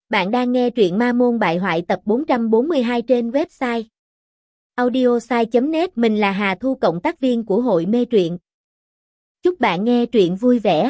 Bạn đang nghe truyện Ma Môn Bại Hoại tập 442 trên website audiosai.net. Mình là Hà Thu, cộng tác viên của hội mê truyện. Chúc bạn nghe truyện vui vẻ.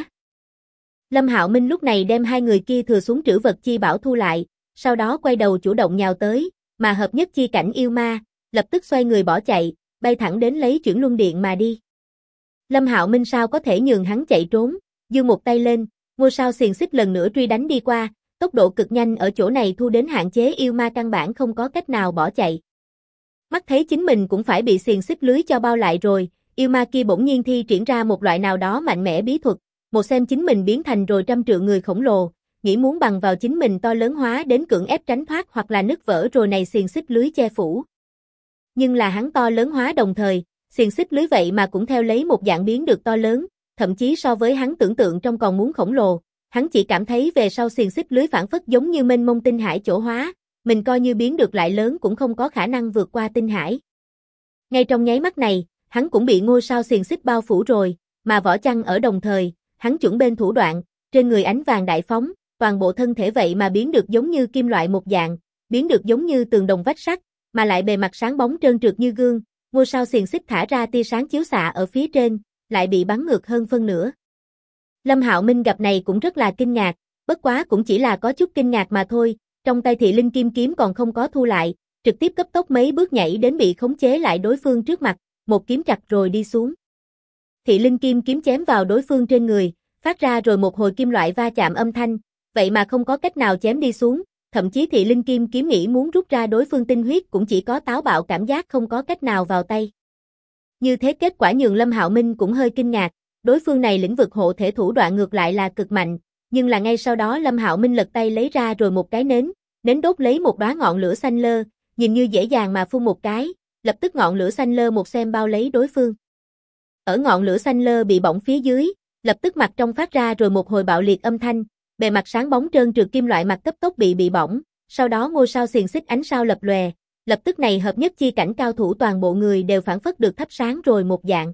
Lâm Hạo Minh lúc này đem hai người kia thừa xuống trữ vật chi bảo thu lại, sau đó quay đầu chủ động nhào tới, mà hợp nhất chi cảnh yêu ma, lập tức xoay người bỏ chạy, bay thẳng đến lấy chuyển luân điện mà đi. Lâm Hạo Minh sao có thể nhường hắn chạy trốn, giơ một tay lên, ngôi sao xiềng xích lần nữa truy đánh đi qua. Tốc độ cực nhanh ở chỗ này thu đến hạn chế, yêu ma căn bản không có cách nào bỏ chạy. Mắt thấy chính mình cũng phải bị xiềng xích lưới cho bao lại rồi, yêu ma kia bỗng nhiên thi triển ra một loại nào đó mạnh mẽ bí thuật, một xem chính mình biến thành rồi trăm trượng người khổng lồ, nghĩ muốn bằng vào chính mình to lớn hóa đến cưỡng ép tránh thoát hoặc là nứt vỡ rồi này xiềng xích lưới che phủ. Nhưng là hắn to lớn hóa đồng thời, xiềng xích lưới vậy mà cũng theo lấy một dạng biến được to lớn, thậm chí so với hắn tưởng tượng trong còn muốn khổng lồ. Hắn chỉ cảm thấy về sau xiềng xích lưới phảng phất giống như mênh mông tinh hải chỗ hóa, mình coi như biến được lại lớn cũng không có khả năng vượt qua tinh hải. Ngay trong nháy mắt này, hắn cũng bị ngôi sao xiềng xích bao phủ rồi, mà vỏ chăn ở đồng thời, hắn chuẩn bên thủ đoạn, trên người ánh vàng đại phóng, toàn bộ thân thể vậy mà biến được giống như kim loại một dạng, biến được giống như tường đồng vách sắt, mà lại bề mặt sáng bóng trơn trượt như gương, ngôi sao xiềng xích thả ra tia sáng chiếu xạ ở phía trên, lại bị bắn ngược hơn phân nửa. Lâm Hạo Minh gặp này cũng rất là kinh ngạc, bất quá cũng chỉ là có chút kinh ngạc mà thôi, trong tay Thị Linh Kim kiếm còn không có thu lại, trực tiếp cấp tốc mấy bước nhảy đến bị khống chế lại đối phương trước mặt, một kiếm chặt rồi đi xuống. Thị Linh Kim kiếm chém vào đối phương trên người, phát ra rồi một hồi kim loại va chạm âm thanh, vậy mà không có cách nào chém đi xuống, thậm chí Thị Linh Kim kiếm nghĩ muốn rút ra đối phương tinh huyết cũng chỉ có táo bạo cảm giác không có cách nào vào tay. Như thế kết quả nhường Lâm Hạo Minh cũng hơi kinh ngạc. Đối phương này lĩnh vực hộ thể thủ đoạn ngược lại là cực mạnh, nhưng là ngay sau đó Lâm Hạo Minh lật tay lấy ra rồi một cái nến đốt lấy một đóa ngọn lửa xanh lơ, nhìn như dễ dàng mà phun một cái, lập tức ngọn lửa xanh lơ một xem bao lấy đối phương. Ở ngọn lửa xanh lơ bị bỏng phía dưới, lập tức mặt trong phát ra rồi một hồi bạo liệt âm thanh, bề mặt sáng bóng trơn trượt kim loại mặt cấp tốc bị bỏng, sau đó ngôi sao xiềng xích ánh sao lập lòe, lập tức này hợp nhất chi cảnh cao thủ toàn bộ người đều phảng phất được thắp sáng rồi một dạng.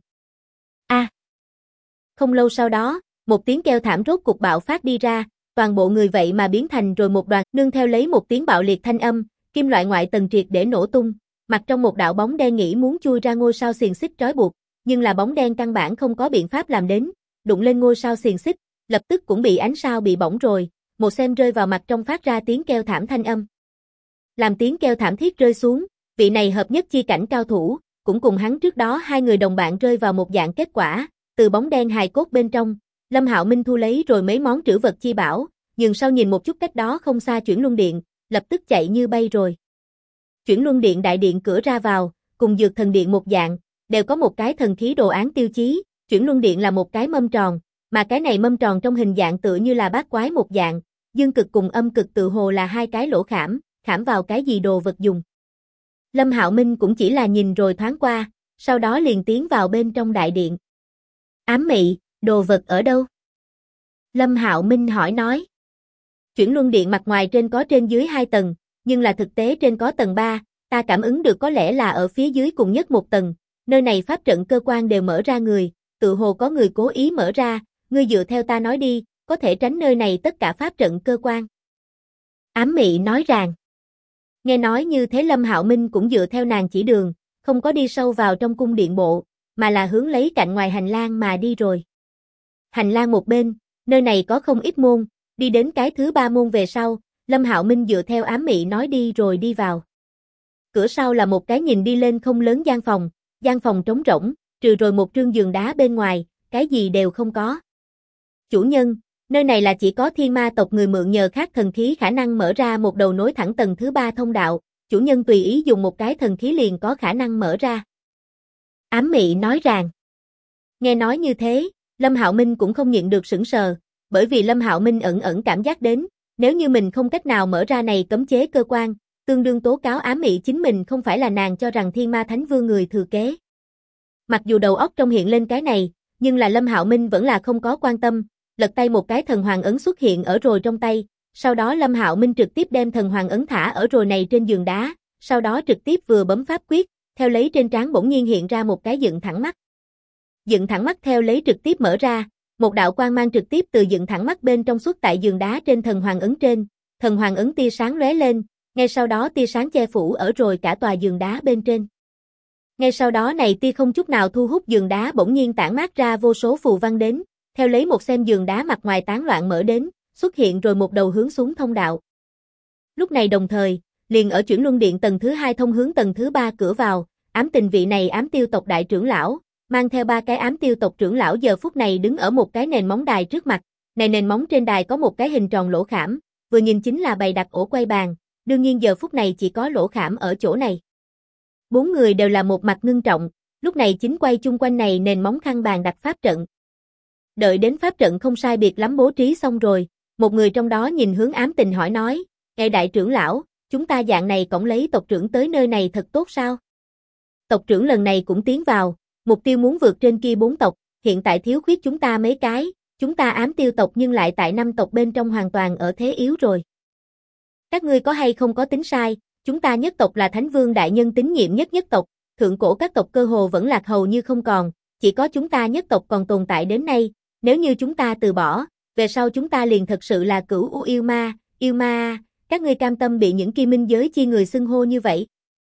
Không lâu sau đó, một tiếng kêu thảm rốt cục bạo phát đi ra, toàn bộ người vậy mà biến thành rồi một đoàn, nương theo lấy một tiếng bạo liệt thanh âm, kim loại ngoại tầng triệt để nổ tung, mặt trong một đạo bóng đen nghĩ muốn chui ra ngôi sao xiềng xích trói buộc, nhưng là bóng đen căn bản không có biện pháp làm đến, đụng lên ngôi sao xiềng xích, lập tức cũng bị ánh sao bị bỏng rồi, một xem rơi vào mặt trong phát ra tiếng kêu thảm thanh âm. Làm tiếng kêu thảm thiết rơi xuống, vị này hợp nhất chi cảnh cao thủ, cũng cùng hắn trước đó hai người đồng bạn rơi vào một dạng kết quả. Từ bóng đen hài cốt bên trong, Lâm Hạo Minh thu lấy rồi mấy món trữ vật chi bảo, nhường sau nhìn một chút cách đó không xa chuyển luân điện, lập tức chạy như bay rồi. Chuyển luân điện đại điện cửa ra vào, cùng dược thần điện một dạng, đều có một cái thần khí đồ án tiêu chí, chuyển luân điện là một cái mâm tròn, mà cái này mâm tròn trong hình dạng tựa như là bát quái một dạng, dương cực cùng âm cực tự hồ là hai cái lỗ khảm, khảm vào cái gì đồ vật dùng. Lâm Hạo Minh cũng chỉ là nhìn rồi thoáng qua, sau đó liền tiến vào bên trong đại điện. Ám mị, đồ vật ở đâu? Lâm Hạo Minh hỏi nói. Chuyển luân điện mặt ngoài trên có trên dưới 2 tầng, nhưng là thực tế trên có tầng 3, ta cảm ứng được có lẽ là ở phía dưới cùng nhất một tầng, nơi này pháp trận cơ quan đều mở ra người, tự hồ có người cố ý mở ra, ngươi dựa theo ta nói đi, có thể tránh nơi này tất cả pháp trận cơ quan. Ám mị nói rằng. Nghe nói như thế Lâm Hạo Minh cũng dựa theo nàng chỉ đường, không có đi sâu vào trong cung điện bộ, mà là hướng lấy cạnh ngoài hành lang mà đi rồi. Hành lang một bên, nơi này có không ít môn, đi đến cái thứ 3 môn về sau, Lâm Hạo Minh dựa theo ám mị nói đi rồi đi vào. Cửa sau là một cái nhìn đi lên không lớn gian phòng trống rỗng, trừ rồi một trương giường đá bên ngoài, cái gì đều không có. Chủ nhân, nơi này là chỉ có thiên ma tộc người mượn nhờ khác thần khí khả năng mở ra một đầu nối thẳng tầng thứ 3 thông đạo, chủ nhân tùy ý dùng một cái thần khí liền có khả năng mở ra. Ám mị nói rằng. Nghe nói như thế, Lâm Hạo Minh cũng không nhịn được sững sờ, bởi vì Lâm Hạo Minh ẩn cảm giác đến, nếu như mình không cách nào mở ra này cấm chế cơ quan, tương đương tố cáo ám mị chính mình không phải là nàng cho rằng Thiên Ma Thánh Vương người thừa kế. Mặc dù đầu óc trong hiện lên cái này, nhưng là Lâm Hạo Minh vẫn là không có quan tâm, lật tay một cái thần hoàng ấn xuất hiện ở rồi trong tay, sau đó Lâm Hạo Minh trực tiếp đem thần hoàng ấn thả ở rồi này trên giường đá, sau đó trực tiếp vừa bấm pháp quyết, theo lấy trên trán bỗng nhiên hiện ra một cái dựng thẳng mắt. Dựng thẳng mắt theo lấy trực tiếp mở ra, một đạo quang mang trực tiếp từ dựng thẳng mắt bên trong xuất tại giường đá trên thần hoàng ấn trên, thần hoàng ấn tia sáng lóe lên, ngay sau đó tia sáng che phủ ở rồi cả tòa giường đá bên trên. Ngay sau đó này tia không chút nào thu hút giường đá bỗng nhiên tản mát ra vô số phù văn đến, theo lấy một xem giường đá mặt ngoài tán loạn mở đến, xuất hiện rồi một đầu hướng xuống thông đạo. Lúc này đồng thời, liền ở chuyển luân điện tầng thứ 2 thông hướng tầng thứ 3 cửa vào, Ám Tình vị này ám tiêu tộc đại trưởng lão, mang theo 3 cái ám tiêu tộc trưởng lão giờ phút này đứng ở một cái nền móng đài trước mặt, này nền móng trên đài có một cái hình tròn lỗ khảm, vừa nhìn chính là bày đặt ổ quay bàn, đương nhiên giờ phút này chỉ có lỗ khảm ở chỗ này. 4 người đều là một mặt ngưng trọng, lúc này chính quay chung quanh này nền móng khăn bàn đặt pháp trận. Đợi đến pháp trận không sai biệt lắm bố trí xong rồi, một người trong đó nhìn hướng Ám Tình hỏi nói, "Ngài đại trưởng lão, chúng ta dạng này cõng lấy tộc trưởng tới nơi này thật tốt sao? Tộc trưởng lần này cũng tiến vào, mục tiêu muốn vượt trên kia 4 tộc, hiện tại thiếu khuyết chúng ta mấy cái, chúng ta ám tiêu tộc nhưng lại tại 5 tộc bên trong hoàn toàn ở thế yếu rồi. Các ngươi có hay không có tính sai, chúng ta nhất tộc là Thánh Vương đại nhân tín nhiệm nhất nhất tộc, thượng cổ các tộc cơ hồ vẫn lạc hầu như không còn, chỉ có chúng ta nhất tộc còn tồn tại đến nay, nếu như chúng ta từ bỏ, về sau chúng ta liền thật sự là cửu u yêu ma, các ngươi cam tâm bị những kia minh giới chi người xưng hô như vậy?"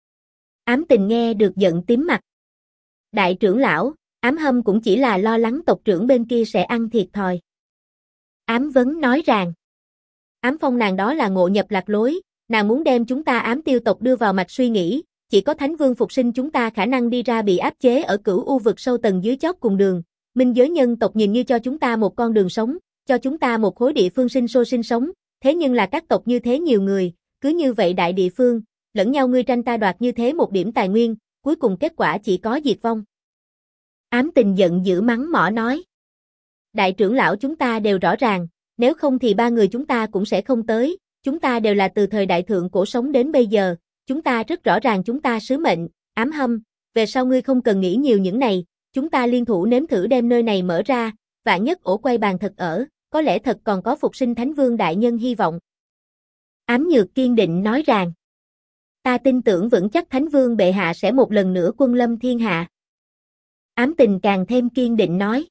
Ám Tình nghe được giận tím mặt. Đại trưởng lão, Ám Hâm cũng chỉ là lo lắng tộc trưởng bên kia sẽ ăn thiệt thòi. Ám Vấn nói rằng, Ám Phong nàng đó là ngộ nhập lạc lối, nàng muốn đem chúng ta ám tiêu tộc đưa vào mạch suy nghĩ, chỉ có Thánh Vương phục sinh chúng ta khả năng đi ra bị áp chế ở cửu u vực sâu tầng dưới chót cùng đường, minh giới nhân tộc nhìn như cho chúng ta một con đường sống, cho chúng ta một khối địa phương sinh sôi sinh sống, thế nhưng là các tộc như thế nhiều người, cứ như vậy đại địa phương, lẫn nhau ngươi tranh ta đoạt như thế một điểm tài nguyên, cuối cùng kết quả chỉ có diệt vong. Ám Tình giận dữ mắng mỏ nói, đại trưởng lão chúng ta đều rõ ràng, nếu không thì 3 người chúng ta cũng sẽ không tới, chúng ta đều là từ thời đại thượng cổ sống đến bây giờ, chúng ta rất rõ ràng chúng ta sứ mệnh, Ám Hâm, về sau ngươi không cần nghĩ nhiều những này, chúng ta liên thủ nếm thử đem nơi này mở ra, vạn nhất ổ quay bàn thật ở, có lẽ thật còn có phục sinh Thánh Vương đại nhân hy vọng. Ám Nhược kiên định nói rằng, ta tin tưởng vững chắc Thánh Vương bệ hạ sẽ một lần nữa quân lâm thiên hạ. Ám Tình càng thêm kiên định nói.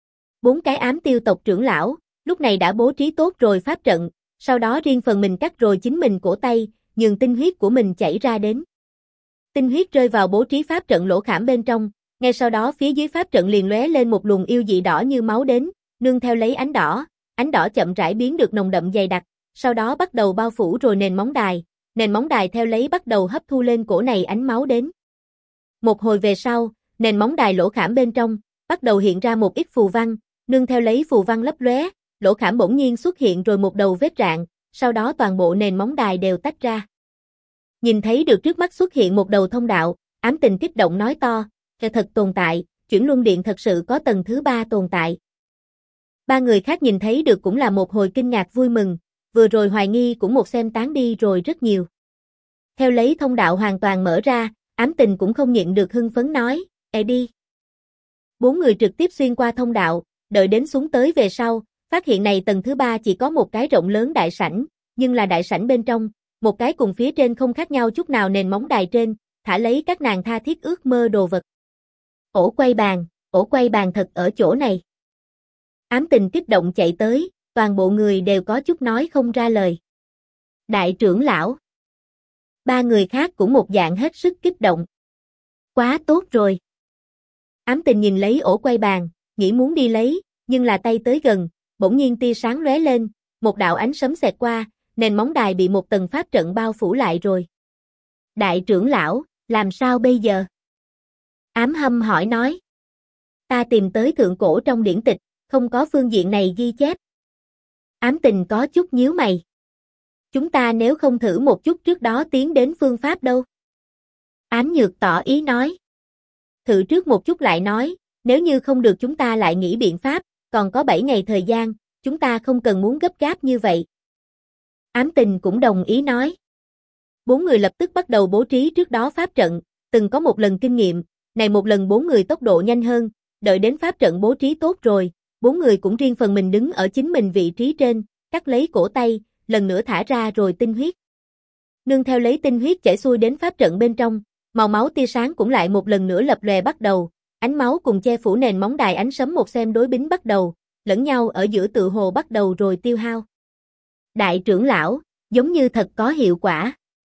4 cái ám tiêu tộc trưởng lão, lúc này đã bố trí tốt rồi pháp trận, sau đó riêng phần mình cắt rồi chính mình cổ tay, nhường tinh huyết của mình chảy ra đến. Tinh huyết rơi vào bố trí pháp trận lỗ khảm bên trong, ngay sau đó phía dưới pháp trận liền lóe lên một luồng yêu dị đỏ như máu đến, nương theo lấy ánh đỏ chậm rãi biến được nồng đậm dày đặc, sau đó bắt đầu bao phủ rồi nền móng đài theo lấy bắt đầu hấp thu lên cổ này ánh máu đến. Một hồi về sau, nền móng đài lỗ khảm bên trong, bắt đầu hiện ra một ít phù văn, nương theo lấy phù văn lấp lóe, lỗ khảm bỗng nhiên xuất hiện rồi một đầu vết rạn, sau đó toàn bộ nền móng đài đều tách ra. Nhìn thấy được trước mắt xuất hiện một đầu thông đạo, Ám Tình kích động nói to, thật tồn tại, chuyển luân điện thật sự có tầng thứ 3 tồn tại. 3 người khác nhìn thấy được cũng là một hồi kinh ngạc vui mừng, vừa rồi hoài nghi cũng một xem tán đi rồi rất nhiều. Theo lấy thông đạo hoàn toàn mở ra, Ám Tình cũng không nhịn được hưng phấn nói, đi. 4 người trực tiếp xuyên qua thông đạo, đợi đến xuống tới về sau, phát hiện này tầng thứ 3 chỉ có một cái rộng lớn đại sảnh, nhưng là đại sảnh bên trong, một cái cùng phía trên không khác nhau chút nào nền móng đài trên, thả lấy các nàng tha thiết ước mơ đồ vật. Ổ quay bàn thật ở chỗ này. Ám Tình kích động chạy tới, toàn bộ người đều có chút nói không ra lời. Đại trưởng lão. 3 người khác cũng một dạng hết sức kích động. Quá tốt rồi. Ám Tình nhìn lấy ổ quay bàn, nghĩ muốn đi lấy, nhưng là tay tới gần, bỗng nhiên tia sáng lóe lên, một đạo ánh sấm xẹt qua, nền móng đài bị một tầng pháp trận bao phủ lại rồi. Đại trưởng lão, làm sao bây giờ? Ám Hâm hỏi nói. Ta tìm tới thượng cổ trong điển tịch, không có phương diện này ghi chép. Ám Tình có chút nhíu mày. Chúng ta nếu không thử một chút trước đó tiến đến phương pháp đâu? Ám Nhược tỏ ý nói. Thử trước một chút lại nói, nếu như không được chúng ta lại nghĩ biện pháp, còn có 7 ngày thời gian, chúng ta không cần muốn gấp gáp như vậy. Ám Tình cũng đồng ý nói. 4 người lập tức bắt đầu bố trí trước đó pháp trận, từng có một lần kinh nghiệm, này một lần 4 người tốc độ nhanh hơn, đợi đến pháp trận bố trí tốt rồi, 4 người cũng riêng phần mình đứng ở chính mình vị trí trên, cắt lấy cổ tay, lần nữa thả ra rồi tinh huyết. Nương theo lấy tinh huyết chảy xuôi đến pháp trận bên trong, màu máu tia sáng cũng lại một lần nữa lập lòe bắt đầu, ánh máu cùng che phủ nền móng đài ánh sấm một xem đối bính bắt đầu, lẫn nhau ở giữa tự hồ bắt đầu rồi tiêu hao. Đại trưởng lão, Giống như thật có hiệu quả.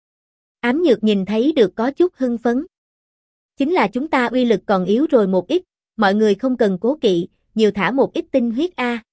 Ám Nhược nhìn thấy được có chút hưng phấn. Chính là chúng ta uy lực còn yếu rồi một ít, mọi người không cần cố kỵ, nhiều thả một ít tinh huyết a.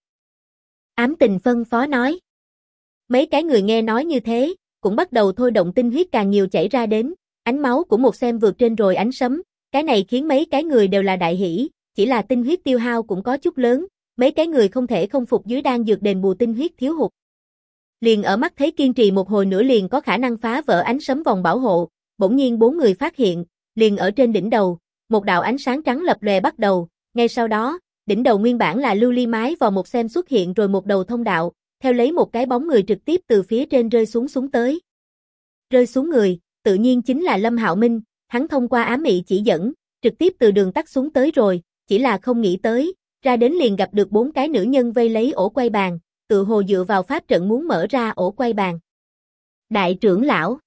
Ám Tình phân phó nói. Mấy cái người nghe nói như thế, cũng bắt đầu thôi động tinh huyết càng nhiều chảy ra đến, ánh máu của một xem vượt trên rồi ánh sấm, cái này khiến mấy cái người đều là đại hỉ, chỉ là tinh huyết tiêu hao cũng có chút lớn, mấy cái người không thể không phục dưới đan dược đền bù tinh huyết thiếu hụt. Liền ở mắt thấy kiên trì một hồi nữa liền có khả năng phá vỡ ánh sấm vòng bảo hộ, bỗng nhiên bốn người phát hiện, liền ở trên đỉnh đầu, một đạo ánh sáng trắng lập lòe bắt đầu, ngay sau đó, đỉnh đầu nguyên bản là lưu ly mái vào một xem xuất hiện rồi một đầu thông đạo, theo lấy một cái bóng người trực tiếp từ phía trên rơi xuống tới. Rơi xuống người, tự nhiên chính là Lâm Hạo Minh, hắn thông qua ám mị chỉ dẫn, trực tiếp từ đường tắt xuống tới rồi, chỉ là không nghĩ tới, ra đến liền gặp được bốn cái nữ nhân vây lấy ổ quay bàn, tự hồ dựa vào pháp trận muốn mở ra ổ quay bàn. Đại trưởng lão.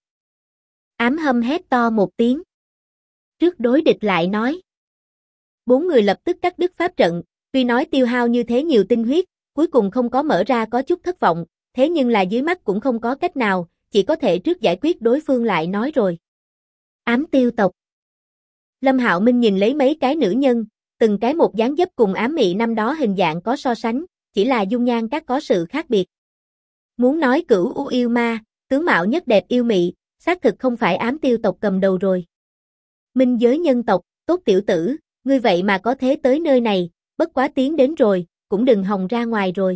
Ám Hâm hét to một tiếng. Trước đối địch lại nói. Bốn người lập tức cắt đứt pháp trận, tuy nói tiêu hao như thế nhiều tinh huyết, cuối cùng không có mở ra có chút thất vọng, thế nhưng là dưới mắt cũng không có cách nào, chỉ có thể trước giải quyết đối phương lại nói rồi. Ám tiêu tộc. Lâm Hạo Minh nhìn lấy mấy cái nữ nhân, từng cái một dáng dấp cùng ám mị năm đó hình dạng có so sánh, chỉ là dung nhan các có sự khác biệt. Muốn nói cửu u yêu ma, tướng mạo nhất đẹp yêu mị, xác thực không phải ám tiêu tộc cầm đầu rồi. Minh giới nhân tộc, tốt tiểu tử, ngươi vậy mà có thế tới nơi này, bất quá tiến đến rồi, cũng đừng hòng ra ngoài rồi.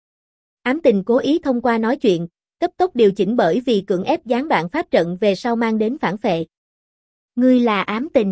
Ám Tình cố ý thông qua nói chuyện, cấp tốc điều chỉnh bởi vì cưỡng ép gián đoạn pháp trận về sau mang đến phản phệ. Ngươi là Ám Tình.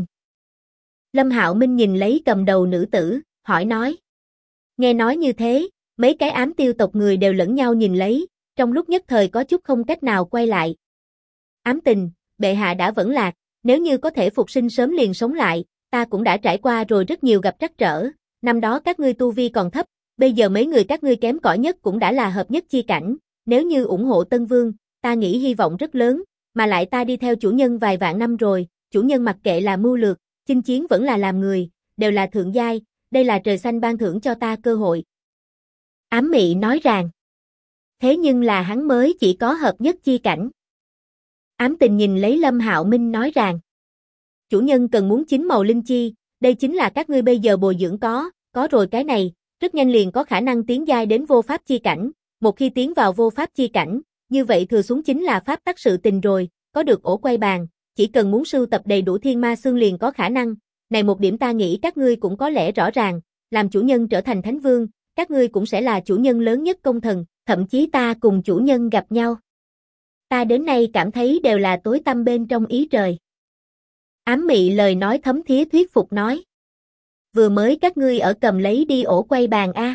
Lâm Hạo Minh nhìn lấy cầm đầu nữ tử, hỏi nói. Nghe nói như thế, mấy cái ám tiêu tộc người đều lẫn nhau nhìn lấy, trong lúc nhất thời có chút không cách nào quay lại. Ám Tình, bệ hạ đã vẫn lạc, nếu như có thể phục sinh sớm liền sống lại, ta cũng đã trải qua rồi rất nhiều gặp trắc trở, năm đó các ngươi tu vi còn thấp, bây giờ mấy người các ngươi kém cỏi nhất cũng đã là hợp nhất chi cảnh, nếu như ủng hộ Tân Vương, ta nghĩ hy vọng rất lớn, mà lại ta đi theo chủ nhân vài vạn năm rồi, chủ nhân mặc kệ là mưu lược, chinh chiến vẫn là làm người, đều là thượng giai, đây là trời xanh ban thưởng cho ta cơ hội. Ám Mị nói rằng, thế nhưng là hắn mới chỉ có hợp nhất chi cảnh. Ám Tình nhìn lấy Lâm Hạo Minh nói rằng, chủ nhân cần muốn chính màu linh chi, đây chính là các ngươi bây giờ bồi dưỡng có rồi cái này, rất nhanh liền có khả năng tiến giai đến vô pháp chi cảnh, một khi tiến vào vô pháp chi cảnh, như vậy thừa xuống chính là pháp tắc sự tình rồi, có được ổ quay bàn, chỉ cần muốn sưu tập đầy đủ thiên ma xương liền có khả năng, này một điểm ta nghĩ các ngươi cũng có lẽ rõ ràng, làm chủ nhân trở thành thánh vương, các ngươi cũng sẽ là chủ nhân lớn nhất công thần, thậm chí ta cùng chủ nhân gặp nhau. Ta đến nay cảm thấy đều là tối tăm bên trong ý trời. Ám Mị lời nói thấm thía thuyết phục nói. Vừa mới các ngươi ở cầm lấy đi ổ quay bàn a.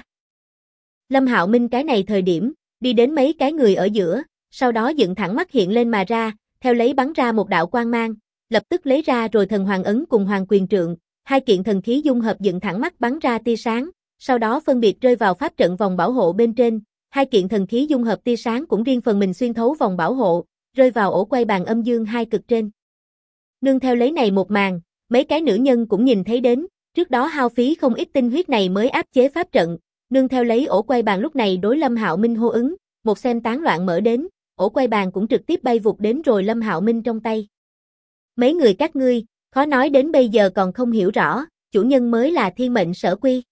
Lâm Hạo Minh cái này thời điểm, đi đến mấy cái người ở giữa, sau đó dựng thẳng mắt hiện lên mà ra, theo lấy bắn ra một đạo quang mang, lập tức lấy ra rồi thần hoàng ấn cùng hoàng quyền trượng, hai kiện thần khí dung hợp dựng thẳng mắt bắn ra tia sáng, sau đó phân biệt rơi vào pháp trận vòng bảo hộ bên trên, hai kiện thần khí dung hợp tia sáng cũng riêng phần mình xuyên thấu vòng bảo hộ, rơi vào ổ quay bàn âm dương hai cực trên. Nương theo lấy này một màn, mấy cái nữ nhân cũng nhìn thấy đến, trước đó hao phí không ít tinh huyết này mới áp chế pháp trận, nương theo lấy ổ quay bàn lúc này đối Lâm Hạo Minh hô ứng, một xem tán loạn mở đến, ổ quay bàn cũng trực tiếp bay vụt đến rồi Lâm Hạo Minh trong tay. Mấy người các ngươi, khó nói đến bây giờ còn không hiểu rõ, chủ nhân mới là thiên mệnh sở quy.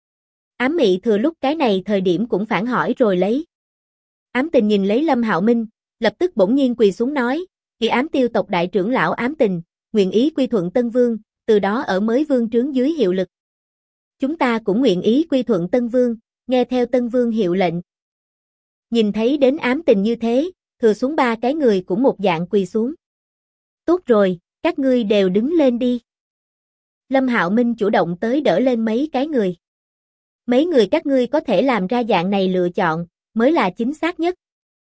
Ám Mị thừa lúc cái này thời điểm cũng phản hỏi rồi lấy. Ám Tình nhìn lấy Lâm Hạo Minh, lập tức bỗng nhiên quỳ xuống nói, kỳ ám tiêu tộc đại trưởng lão Ám Tình, nguyện ý quy thuận Tân Vương, từ đó ở mới vương trướng dưới hiệu lực. Chúng ta cũng nguyện ý quy thuận Tân Vương, nghe theo Tân Vương hiệu lệnh. Nhìn thấy đến Ám Tình như thế, thừa xuống ba cái người cũng một dạng quỳ xuống. Tốt rồi, các ngươi đều đứng lên đi. Lâm Hạo Minh chủ động tới đỡ lên mấy cái người. Mấy người các ngươi có thể làm ra dạng này lựa chọn, mới là chính xác nhất.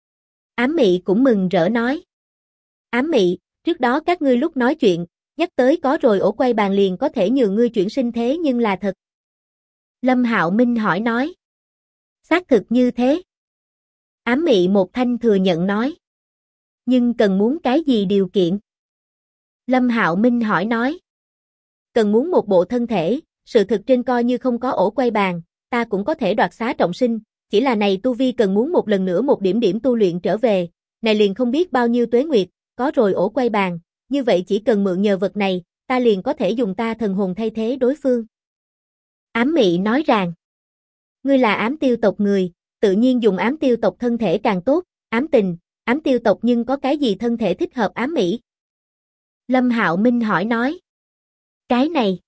Ám Mị cũng mừng rỡ nói. Ám Mị, trước đó các ngươi lúc nói chuyện, nhắc tới có rồi ổ quay bàn liền có thể nhường ngươi chuyển sinh thế nhưng là thật. Lâm Hạo Minh hỏi nói. Xác thực như thế. Ám Mị một thanh thừa nhận nói. Nhưng cần muốn cái gì điều kiện? Lâm Hạo Minh hỏi nói. Cần muốn một bộ thân thể, sự thực trên coi như không có ổ quay bàn, ta cũng có thể đoạt xá trọng sinh, chỉ là này tu vi cần muốn một lần nữa một điểm điểm tu luyện trở về, này liền không biết bao nhiêu tuế nguyệt, có rồi ổ quay bàn, như vậy chỉ cần mượn nhờ vật này, ta liền có thể dùng ta thần hồn thay thế đối phương. Ám Mị nói rằng, ngươi là ám tiêu tộc người, tự nhiên dùng ám tiêu tộc thân thể càng tốt, ám tình, ám tiêu tộc nhưng có cái gì thân thể thích hợp ám Mị? Lâm Hạo Minh hỏi nói. Cái này.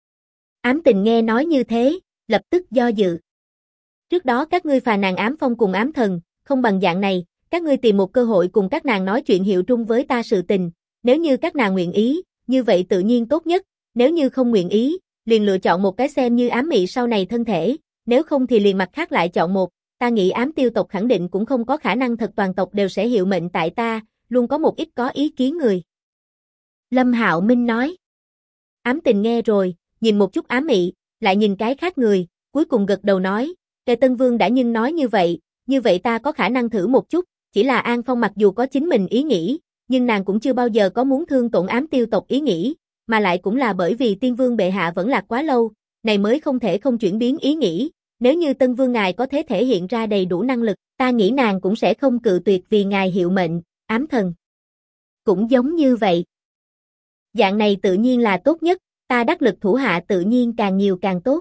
Ám tình nghe nói như thế, lập tức do dự. Trước đó các ngươi phà nàng ám phong cùng ám thần, không bằng dạng này, các ngươi tìm một cơ hội cùng các nàng nói chuyện hiệu trung với ta sự tình, nếu như các nàng nguyện ý, như vậy tự nhiên tốt nhất, nếu như không nguyện ý, liền lựa chọn một cái xem như ám Mị sau này thân thể, nếu không thì liền mặt khác lại chọn một, ta nghĩ ám tiêu tộc khẳng định cũng không có khả năng thật toàn tộc đều sẽ hiệu mệnh tại ta, luôn có một ít có ý kiến người. Lâm Hạo Minh nói. Ám tình nghe rồi, nhìn một chút ám Mị, lại nhìn cái khác người, cuối cùng gật đầu nói, Tề Tân Vương đã nhưng nói như vậy ta có khả năng thử một chút, chỉ là An Phong mặc dù có chính mình ý nghĩ, nhưng nàng cũng chưa bao giờ có muốn thương tổn ám tiêu tộc ý nghĩ, mà lại cũng là bởi vì Tiên Vương bệ hạ vẫn lạc quá lâu, này mới không thể không chuyển biến ý nghĩ, nếu như Tân Vương ngài có thể hiện ra đầy đủ năng lực, ta nghĩ nàng cũng sẽ không cự tuyệt vì ngài hiệu mệnh, ám thần. Cũng giống như vậy. Dạng này tự nhiên là tốt nhất, ta đắc lực thủ hạ tự nhiên càng nhiều càng tốt.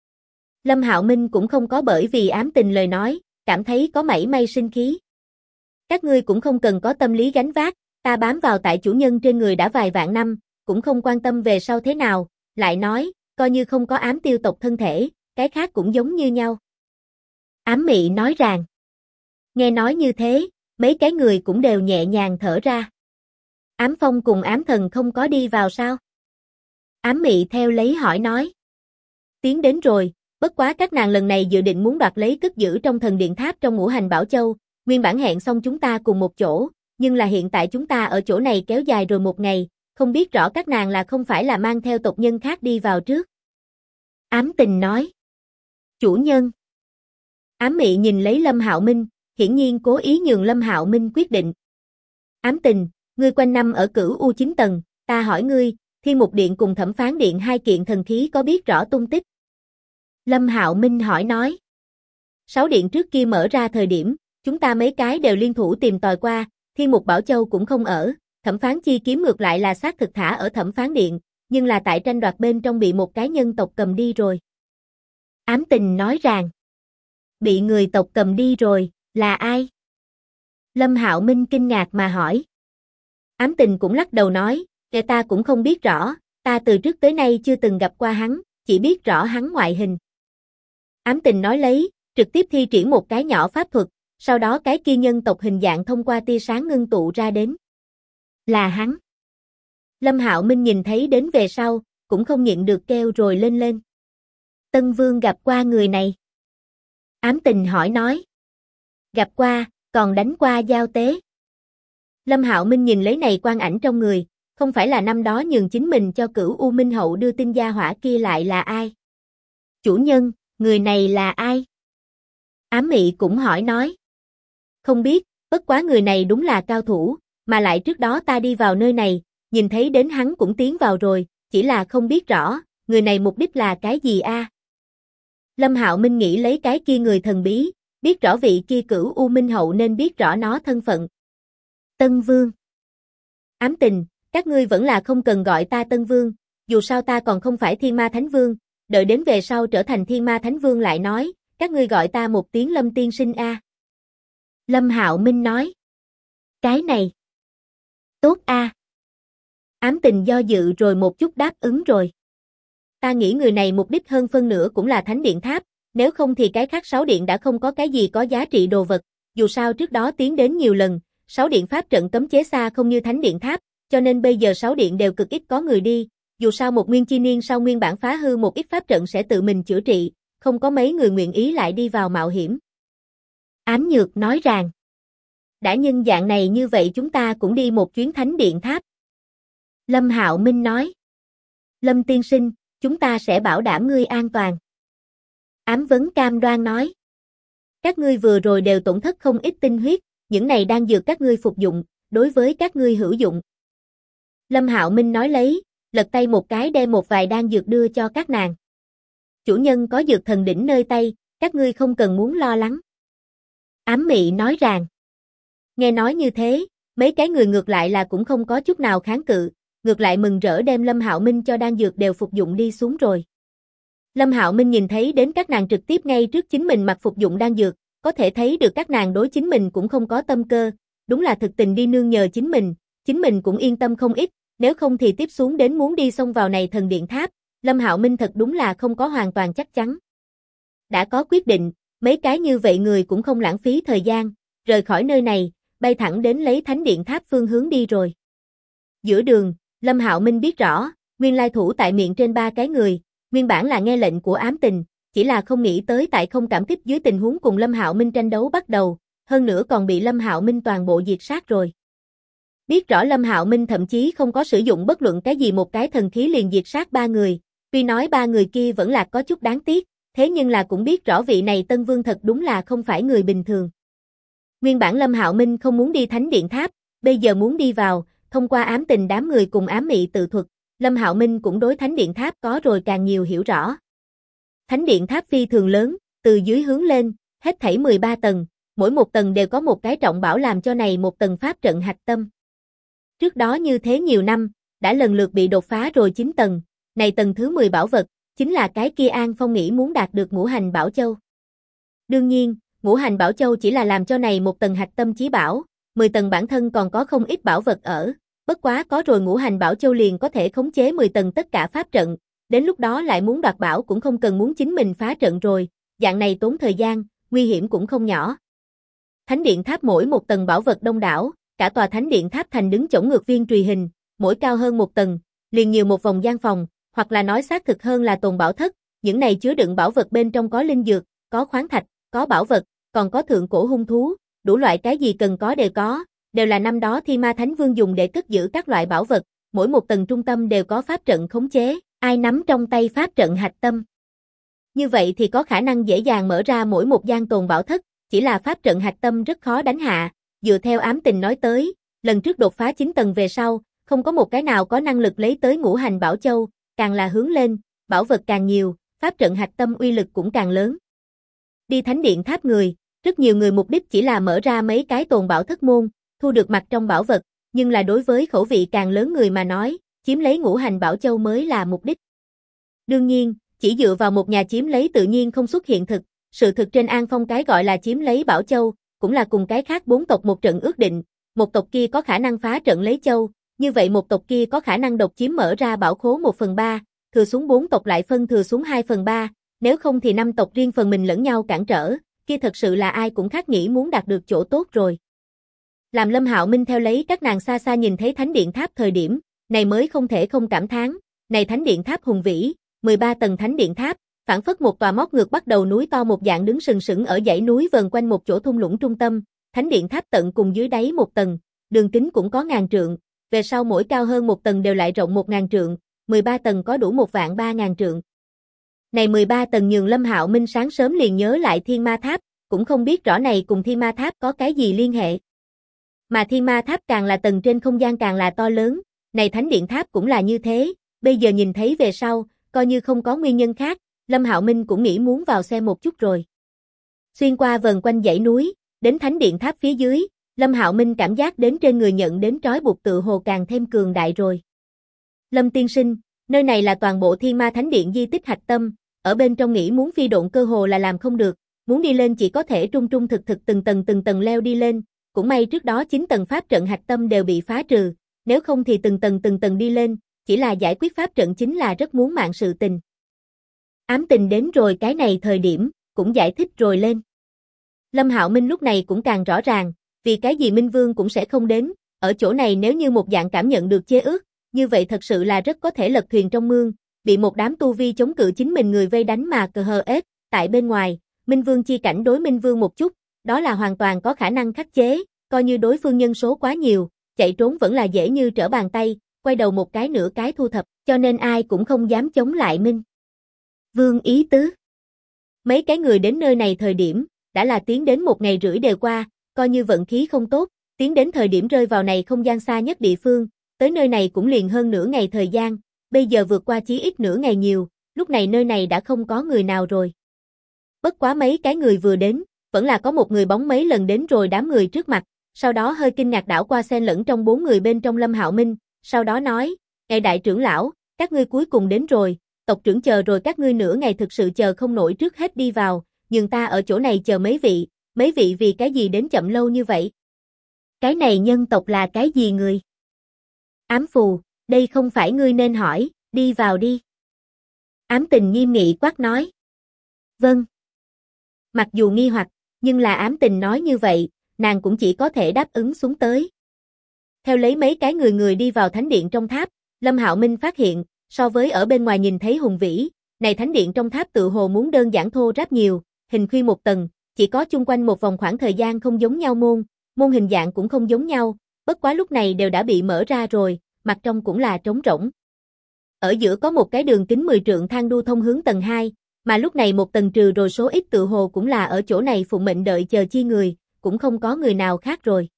Lâm Hạo Minh cũng không có bởi vì ám tình lời nói, cảm thấy có mảy may sinh khí. Các ngươi cũng không cần có tâm lý gánh vác, ta bám vào tại chủ nhân trên người đã vài vạn năm, cũng không quan tâm về sau thế nào, lại nói, coi như không có ám tiêu tộc thân thể, cái khác cũng giống như nhau. Ám Mị nói rằng, nghe nói như thế, mấy cái người cũng đều nhẹ nhàng thở ra. Ám Phong cùng ám thần không có đi vào sao? Ám Mị theo lấy hỏi nói. Tiến đến rồi, bất quá các nàng lần này dự định muốn đoạt lấy cất giữ trong thần điện tháp trong Ngũ Hành Bảo Châu, nguyên bản hẹn xong chúng ta cùng một chỗ, nhưng là hiện tại chúng ta ở chỗ này kéo dài rồi một ngày, không biết rõ các nàng là không phải là mang theo tộc nhân khác đi vào trước. Ám tình nói. Chủ nhân. Ám Mị nhìn lấy Lâm Hạo Minh, hiển nhiên cố ý nhường Lâm Hạo Minh quyết định. Ám tình, ngươi quanh năm ở Cửu U 9 tầng, ta hỏi ngươi, Thiên Mục Điện cùng Thẩm Phán Điện hai kiện thần khí có biết rõ tung tích? Lâm Hạo Minh hỏi nói. 6 điện trước kia mở ra thời điểm, chúng ta mấy cái đều liên thủ tìm tòi qua, Thiên Mục Bảo Châu cũng không ở, Thẩm Phán Chi kiếm ngược lại là xác thực thả ở Thẩm Phán Điện, nhưng là tại tranh đoạt bên trong bị một cái nhân tộc cầm đi rồi. Ám tình nói rằng, bị người tộc cầm đi rồi, là ai? Lâm Hạo Minh kinh ngạc mà hỏi. Ám tình cũng lắc đầu nói, ta cũng không biết rõ, ta từ trước tới nay chưa từng gặp qua hắn, chỉ biết rõ hắn ngoại hình. Ám tình nói lấy, trực tiếp thi triển một cái nhỏ pháp thuật, sau đó cái kia nhân tộc hình dạng thông qua tia sáng ngưng tụ ra đến. Là hắn. Lâm Hạo Minh nhìn thấy đến về sau, cũng không nhịn được kêu rồi lên lên. Tân Vương gặp qua người này. Ám tình hỏi nói. Gặp qua, còn đánh qua giao tế. Lâm Hạo Minh nhìn lấy này quan ảnh trong người, không phải là năm đó nhường chính mình cho Cửu U Minh Hậu đưa tin gia hỏa kia lại là ai? Chủ nhân, người này là ai? Ám Mị cũng hỏi nói. Không biết, bất quá người này đúng là cao thủ, mà lại trước đó ta đi vào nơi này, nhìn thấy đến hắn cũng tiến vào rồi, chỉ là không biết rõ, người này mục đích là cái gì a? Lâm Hạo Minh nghĩ lấy cái kia người thần bí, biết rõ vị kia Cửu U Minh Hậu nên biết rõ nó thân phận. Tân Vương. Ám tình, các ngươi vẫn là không cần gọi ta Tân Vương, dù sao ta còn không phải Thiên Ma Thánh Vương, đợi đến về sau trở thành Thiên Ma Thánh Vương lại nói, các ngươi gọi ta một tiếng Lâm tiên sinh a. Lâm Hạo Minh nói. Cái này. Tốt a. Ám tình do dự rồi một chút đáp ứng rồi. Ta nghĩ người này mục đích hơn phân nửa cũng là Thánh Điện Tháp, nếu không thì cái khác 6 điện đã không có cái gì có giá trị đồ vật, dù sao trước đó tiến đến nhiều lần, 6 điện pháp trận cấm chế xa không như Thánh Điện Tháp, cho nên bây giờ 6 điện đều cực ít có người đi, dù sao một nguyên chi niên sau nguyên bản phá hư một ít pháp trận sẽ tự mình chữa trị, không có mấy người nguyện ý lại đi vào mạo hiểm. Ám Nhược nói rằng, đã nhân dạng này như vậy chúng ta cũng đi một chuyến Thánh Điện Tháp. Lâm Hạo Minh nói, Lâm tiên sinh, chúng ta sẽ bảo đảm ngươi an toàn. Ám Vấn cam đoan nói, các ngươi vừa rồi đều tổn thất không ít tinh huyết, những này đang dược các ngươi phục dụng, đối với các ngươi hữu dụng. Lâm Hạo Minh nói lấy, lật tay một cái đem một vài đan dược đưa cho các nàng. Chủ nhân có dược thần đỉnh nơi tay, các ngươi không cần muốn lo lắng. Ám Mị nói rằng, Nghe nói như thế, mấy cái người ngược lại là cũng không có chút nào kháng cự, ngược lại mừng rỡ đem Lâm Hạo Minh cho đan dược đều phục dụng đi xuống rồi. Lâm Hạo Minh nhìn thấy đến các nàng trực tiếp ngay trước chính mình mặc phục dụng đan dược, có thể thấy được các nàng đối chính mình cũng không có tâm cơ, đúng là thực tình đi nương nhờ chính mình cũng yên tâm không ít, nếu không thì tiếp xuống đến muốn đi xông vào này thần điện tháp, Lâm Hạo Minh thật đúng là không có hoàn toàn chắc chắn. Đã có quyết định, mấy cái như vậy người cũng không lãng phí thời gian, rời khỏi nơi này, bay thẳng đến lấy thánh điện tháp phương hướng đi rồi. Giữa đường, Lâm Hạo Minh biết rõ, nguyên lai thủ tại miệng trên ba cái người, nguyên bản là nghe lệnh của ám tình, chỉ là không nghĩ tới tại không cảm kích dưới tình huống cùng Lâm Hạo Minh tranh đấu bắt đầu, hơn nữa còn bị Lâm Hạo Minh toàn bộ diệt sát rồi. Biết rõ Lâm Hạo Minh thậm chí không có sử dụng bất luận cái gì một cái thần khí liền diệt sát ba người, tuy nói ba người kia vẫn là có chút đáng tiếc, thế nhưng là cũng biết rõ vị này Tân Vương thật đúng là không phải người bình thường. Nguyên bản Lâm Hạo Minh không muốn đi thánh điện tháp, bây giờ muốn đi vào, thông qua ám tình đám người cùng ám mị tự thuật, Lâm Hạo Minh cũng đối thánh điện tháp có rồi càng nhiều hiểu rõ. Thánh điện tháp phi thường lớn, từ dưới hướng lên, hết thảy 13 tầng, mỗi một tầng đều có một cái trọng bảo làm cho này một tầng pháp trận hạch tâm. Trước đó như thế nhiều năm, đã lần lượt bị đột phá rồi 9 tầng, này tầng thứ 10 bảo vật, chính là cái kia An Phong nghĩ muốn đạt được ngũ hành bảo châu. Đương nhiên, ngũ hành bảo châu chỉ là làm cho này một tầng hạch tâm chí bảo, 10 tầng bản thân còn có không ít bảo vật ở, bất quá có rồi ngũ hành bảo châu liền có thể khống chế 10 tầng tất cả pháp trận, đến lúc đó lại muốn đoạt bảo cũng không cần muốn chính mình phá trận rồi, dạng này tốn thời gian, nguy hiểm cũng không nhỏ. Thánh điện tháp mỗi một tầng bảo vật đông đảo, cả tòa thánh điện tháp thành đứng chổng ngược viên trùy hình, mỗi cao hơn một tầng, liền nhiều một vòng gian phòng, hoặc là nói xác thực hơn là tồn bảo thất, những này chứa đựng bảo vật bên trong có linh dược, có khoáng thạch, có bảo vật, còn có thượng cổ hung thú, đủ loại cái gì cần có, đều là năm đó Thi Ma Thánh Vương dùng để cất giữ các loại bảo vật, mỗi một tầng trung tâm đều có pháp trận khống chế, ai nắm trong tay pháp trận hạch tâm. Như vậy thì có khả năng dễ dàng mở ra mỗi một gian tồn bảo thất, chỉ là pháp trận hạch tâm rất khó đánh hạ, dựa theo ám tình nói tới, lần trước đột phá 9 tầng về sau, không có một cái nào có năng lực lấy tới ngũ hành bảo châu, càng là hướng lên, bảo vật càng nhiều, pháp trận hạch tâm uy lực cũng càng lớn. Đi thánh điện tháp người, rất nhiều người mục đích chỉ là mở ra mấy cái tồn bảo thất môn, thu được mặt trong bảo vật, nhưng là đối với khẩu vị càng lớn người mà nói, chiếm lấy ngũ hành bảo châu mới là mục đích. Đương nhiên, chỉ dựa vào một nhà chiếm lấy tự nhiên không xuất hiện thực, sự thực trên An Phong cái gọi là chiếm lấy bảo châu, cũng là cùng cái khác 4 tộc một trận ước định, một tộc kia có khả năng phá trận lấy châu, như vậy một tộc kia có khả năng độc chiếm mở ra bảo khố 1/3, thừa xuống 4 tộc lại phân thừa xuống 2/3, nếu không thì 5 tộc riêng phần mình lẫn nhau cản trở, kia thật sự là ai cũng khác nghĩ muốn đạt được chỗ tốt rồi. Làm Lâm Hạo Minh theo lấy các nàng xa xa nhìn thấy thánh điện tháp thời điểm, này mới không thể không cảm thán, này thánh điện tháp hùng vĩ, 13 tầng thánh điện tháp, phản phất một tòa móc ngược bắt đầu núi to một dạng đứng sừng sững ở dãy núi vần quanh một chỗ thung lũng trung tâm, thánh điện tháp tận cùng dưới đáy một tầng, đường kính cũng có 1000 trượng, về sau mỗi cao hơn một tầng đều lại rộng 1000 trượng, 13 tầng có đủ 13000 trượng. Này 13 tầng nhường Lâm Hạo Minh sáng sớm liền nhớ lại Thiên Ma Tháp, cũng không biết rõ này cùng Thiên Ma Tháp có cái gì liên hệ. Mà Thiên Ma Tháp càng là tầng trên không gian càng là to lớn, này thánh điện tháp cũng là như thế, bây giờ nhìn thấy về sau, coi như không có nguyên nhân khác, Lâm Hạo Minh cũng nghĩ muốn vào xem một chút rồi. Xuyên qua vần quanh dãy núi, đến thánh điện tháp phía dưới, Lâm Hạo Minh cảm giác đến trên người nhận đến trói buộc tự hồ càng thêm cường đại rồi. Lâm tiên sinh, nơi này là toàn bộ Thiên Ma Thánh Điện di tích hạch tâm, ở bên trong nghĩ muốn phi độn cơ hồ là làm không được, muốn đi lên chỉ có thể trung trung thực thực từng tầng leo đi lên, cũng may trước đó 9 tầng pháp trận hạch tâm đều bị phá trừ, nếu không thì từng tầng đi lên, chỉ là giải quyết pháp trận chính là rất muốn mạng sự tình. Ám tình đến rồi cái này thời điểm, cũng giải thích rồi lên. Lâm Hạo Minh lúc này cũng càng rõ ràng, vì cái gì Minh Vương cũng sẽ không đến, ở chỗ này nếu như một dạng cảm nhận được chế ước, như vậy thật sự là rất có thể lật thuyền trong mương, bị một đám tu vi chống cự chính mình người vây đánh mà cờ hờ ết, tại bên ngoài, Minh Vương chi cảnh đối Minh Vương một chút, đó là hoàn toàn có khả năng khắc chế, coi như đối phương nhân số quá nhiều, chạy trốn vẫn là dễ như trở bàn tay, quay đầu một cái nửa cái thu thập, cho nên ai cũng không dám chống lại Minh Vương ý tứ. Mấy cái người đến nơi này thời điểm, đã là tiến đến 1 ngày rưỡi đều qua, coi như vận khí không tốt, tiến đến thời điểm rơi vào này không gian xa nhất địa phương, tới nơi này cũng liền hơn nửa ngày thời gian, bây giờ vượt qua chí ít nửa ngày nhiều, lúc này nơi này đã không có người nào rồi. Bất quá mấy cái người vừa đến, vẫn là có một người bóng mấy lần đến rồi đám người trước mặt, sau đó hơi kinh ngạc đảo qua xen lẫn trong 4 người bên trong Lâm Hạo Minh, sau đó nói, đại trưởng lão, các ngươi cuối cùng đến rồi, tộc trưởng chờ rồi các ngươi nửa ngày thực sự chờ không nổi trước hết đi vào, nhường ta ở chỗ này chờ mấy vị vì cái gì đến chậm lâu như vậy? Cái này nhân tộc là cái gì người? Ám phù, đây không phải ngươi nên hỏi, đi vào đi. Ám Tình nghiêm nghị quát nói. Vâng. Mặc dù nghi hoặc, nhưng là Ám Tình nói như vậy, nàng cũng chỉ có thể đáp ứng xuống tới. Theo lấy mấy cái người đi vào thánh điện trong tháp, Lâm Hạo Minh phát hiện, so với ở bên ngoài nhìn thấy hùng vĩ, này thánh điện trong tháp tự hồ muốn đơn giản thô ráp nhiều, hình khuyên một tầng, chỉ có chung quanh một vòng khoảng thời gian không giống nhau môn hình dạng cũng không giống nhau, bất quá lúc này đều đã bị mở ra rồi, mặt trong cũng là trống rỗng. Ở giữa có một cái đường kính 10 trượng thang đu thông hướng tầng 2, mà lúc này một tầng trừ rồi số ít tự hồ cũng là ở chỗ này phụng mệnh đợi chờ chi người, cũng không có người nào khác rồi.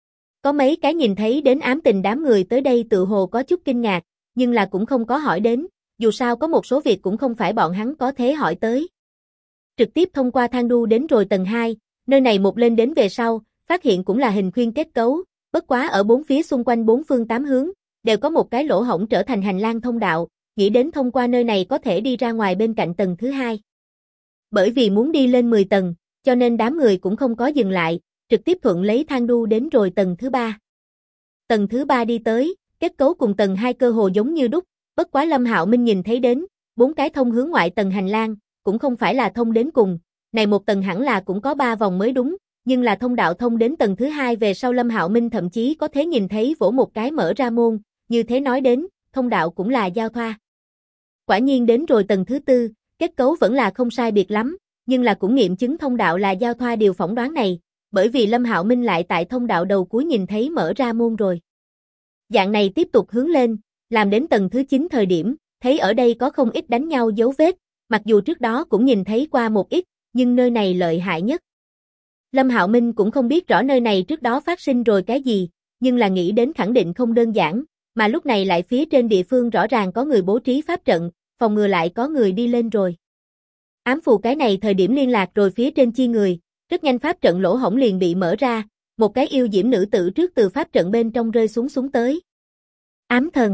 Có mấy cái nhìn thấy đến Ám Tình đám người tới đây tự hồ có chút kinh ngạc, nhưng là cũng không có hỏi đến, dù sao có một số việc cũng không phải bọn hắn có thể hỏi tới. Trực tiếp thông qua thang đu đến rồi tầng 2, nơi này một lên đến về sau, phát hiện cũng là hình khuyên kết cấu, bất quá ở bốn phía xung quanh bốn phương tám hướng, đều có một cái lỗ hổng trở thành hành lang thông đạo, nghĩ đến thông qua nơi này có thể đi ra ngoài bên cạnh tầng thứ 2. Bởi vì muốn đi lên 10 tầng, cho nên đám người cũng không có dừng lại, trực tiếp thuận lấy thang đu đến rồi tầng thứ 3. Tầng thứ 3 đi tới, kết cấu cùng tầng 2 cơ hồ giống như đúc, bất quá Lâm Hạo Minh nhìn thấy đến, 4 cái thông hướng ngoại tầng hành lang, cũng không phải là thông đến cùng, này một tầng hẳn là cũng có 3 vòng mới đúng, nhưng là thông đạo thông đến tầng thứ 2 về sau Lâm Hạo Minh thậm chí có thể nhìn thấy vỗ một cái mở ra môn, như thế nói đến, thông đạo cũng là giao thoa. Quả nhiên đến rồi tầng thứ 4, kết cấu vẫn là không sai biệt lắm, nhưng là cũng nghiệm chứng thông đạo là giao thoa điều phỏng đoán này, bởi vì Lâm Hạo Minh lại tại thông đạo đầu cuối nhìn thấy mở ra môn rồi. Dạng này tiếp tục hướng lên, làm đến tầng thứ 9 thời điểm, thấy ở đây có không ít đánh nhau dấu vết, mặc dù trước đó cũng nhìn thấy qua một ít, nhưng nơi này lợi hại nhất. Lâm Hạo Minh cũng không biết rõ nơi này trước đó phát sinh rồi cái gì, nhưng là nghĩ đến khẳng định không đơn giản, mà lúc này lại phía trên địa phương rõ ràng có người bố trí pháp trận, phòng ngừa lại có người đi lên rồi. Ám phù cái này thời điểm liên lạc rồi phía trên chi người, rất nhanh pháp trận lỗ hổng liền bị mở ra, một cái yêu diễm nữ tử trước từ pháp trận bên trong rơi xuống tới. Ám thần.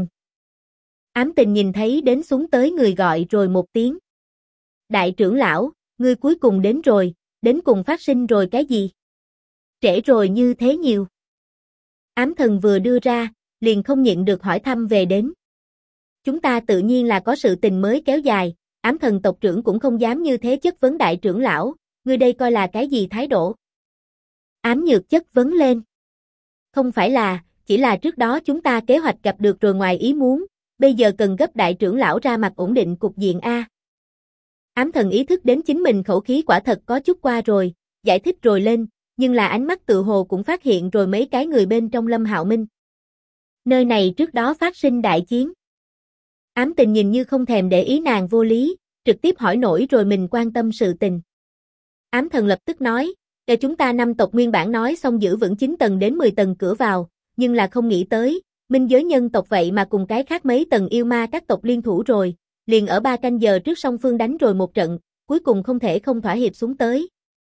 Ám Tình nhìn thấy đến xuống tới người gọi rồi một tiếng. Đại trưởng lão, ngươi cuối cùng đến rồi, đến cùng phát sinh rồi cái gì? Trễ rồi như thế nhiều. Ám thần vừa đưa ra, liền không nhịn được hỏi thăm về đến. Chúng ta tự nhiên là có sự tình mới kéo dài, ám thần tộc trưởng cũng không dám như thế chất vấn đại trưởng lão, ngươi đây coi là cái gì thái độ? Ám Nhược chất vấn lên. Không phải là, chỉ là trước đó chúng ta kế hoạch gặp được rồi ngoài ý muốn, bây giờ cần gấp đại trưởng lão ra mặt ổn định cục diện A. Ám thần ý thức đến chính mình khẩu khí quả thật có chút qua rồi, giải thích rồi lên, nhưng là ánh mắt tự hồ cũng phát hiện rồi mấy cái người bên trong Lâm Hạo Minh. Nơi này trước đó phát sinh đại chiến. Ám Tình nhìn như không thèm để ý nàng vô lý, trực tiếp hỏi nổi rồi mình quan tâm sự tình. Ám thần lập tức nói, để chúng ta 5 tộc nguyên bản nói xong giữ vững 9 tầng đến 10 tầng cửa vào, nhưng là không nghĩ tới, minh giới nhân tộc vậy mà cùng cái khác mấy tầng yêu ma các tộc liên thủ rồi, liền ở 3 canh giờ trước song phương đánh rồi một trận, cuối cùng không thể không thỏa hiệp xuống tới.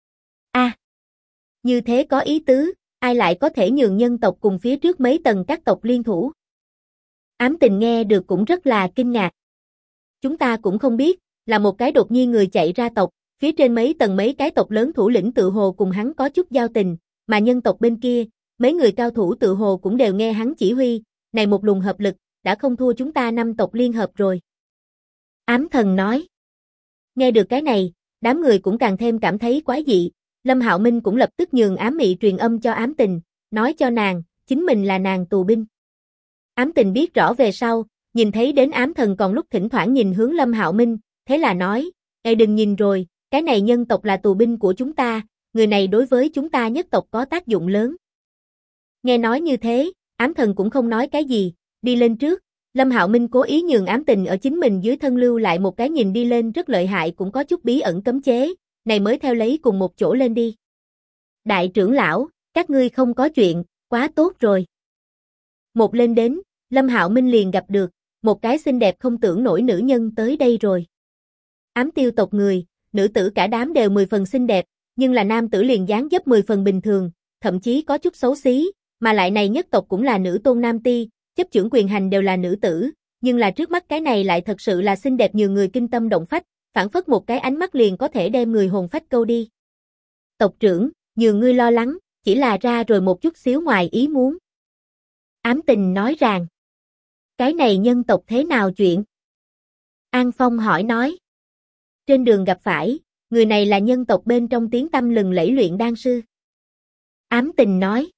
Như thế có ý tứ, ai lại có thể nhường nhân tộc cùng phía trước mấy tầng các tộc liên thủ? Ám Tình nghe được cũng rất là kinh ngạc. Chúng ta cũng không biết, là một cái đột nhiên người chạy ra tộc, phía trên mấy tầng mấy cái tộc lớn thủ lĩnh tự hồ cùng hắn có chút giao tình, mà nhân tộc bên kia, mấy người cao thủ tự hồ cũng đều nghe hắn chỉ huy, này một luồng hợp lực, đã không thua chúng ta 5 tộc liên hợp rồi. Ám thần nói. Nghe được cái này, đám người cũng càng thêm cảm thấy quái dị, Lâm Hạo Minh cũng lập tức nhường ám mị truyền âm cho Ám Tình, nói cho nàng, chính mình là nàng tù binh. Ám Tình biết rõ về sau, nhìn thấy đến ám thần còn lúc thỉnh thoảng nhìn hướng Lâm Hạo Minh, thế là nói, đừng nhìn rồi, cái này nhân tộc là tù binh của chúng ta, người này đối với chúng ta nhất tộc có tác dụng lớn. Nghe nói như thế, ám thần cũng không nói cái gì, đi lên trước, Lâm Hạo Minh cố ý nhường Ám Tình ở chính mình dưới thân lưu lại một cái nhìn đi lên rất lợi hại cũng có chút bí ẩn cấm chế, này mới theo lấy cùng một chỗ lên đi. Đại trưởng lão, các ngươi không có chuyện, quá tốt rồi. Một lên đến, Lâm Hạo Minh liền gặp được, một cái xinh đẹp không tưởng nổi nữ nhân tới đây rồi. Ám tiêu tộc người, nữ tử cả đám đều 10 phần xinh đẹp, nhưng là nam tử liền dáng dấp 10 phần bình thường, thậm chí có chút xấu xí, mà lại này nhất tộc cũng là nữ tôn nam ti, chấp chưởng quyền hành đều là nữ tử, nhưng là trước mắt cái này lại thật sự là xinh đẹp nhiều người kinh tâm động phách, phản phất một cái ánh mắt liền có thể đem người hồn phách câu đi. Tộc trưởng, nhường ngươi lo lắng, chỉ là ra rồi một chút xíu ngoài ý muốn. Ám Tình nói rằng, cái này nhân tộc thế nào chuyện? An Phong hỏi nói. Trên đường gặp phải, người này là nhân tộc bên trong tiếng tăm lừng lẫy luyện đan sư. Ám Tình nói.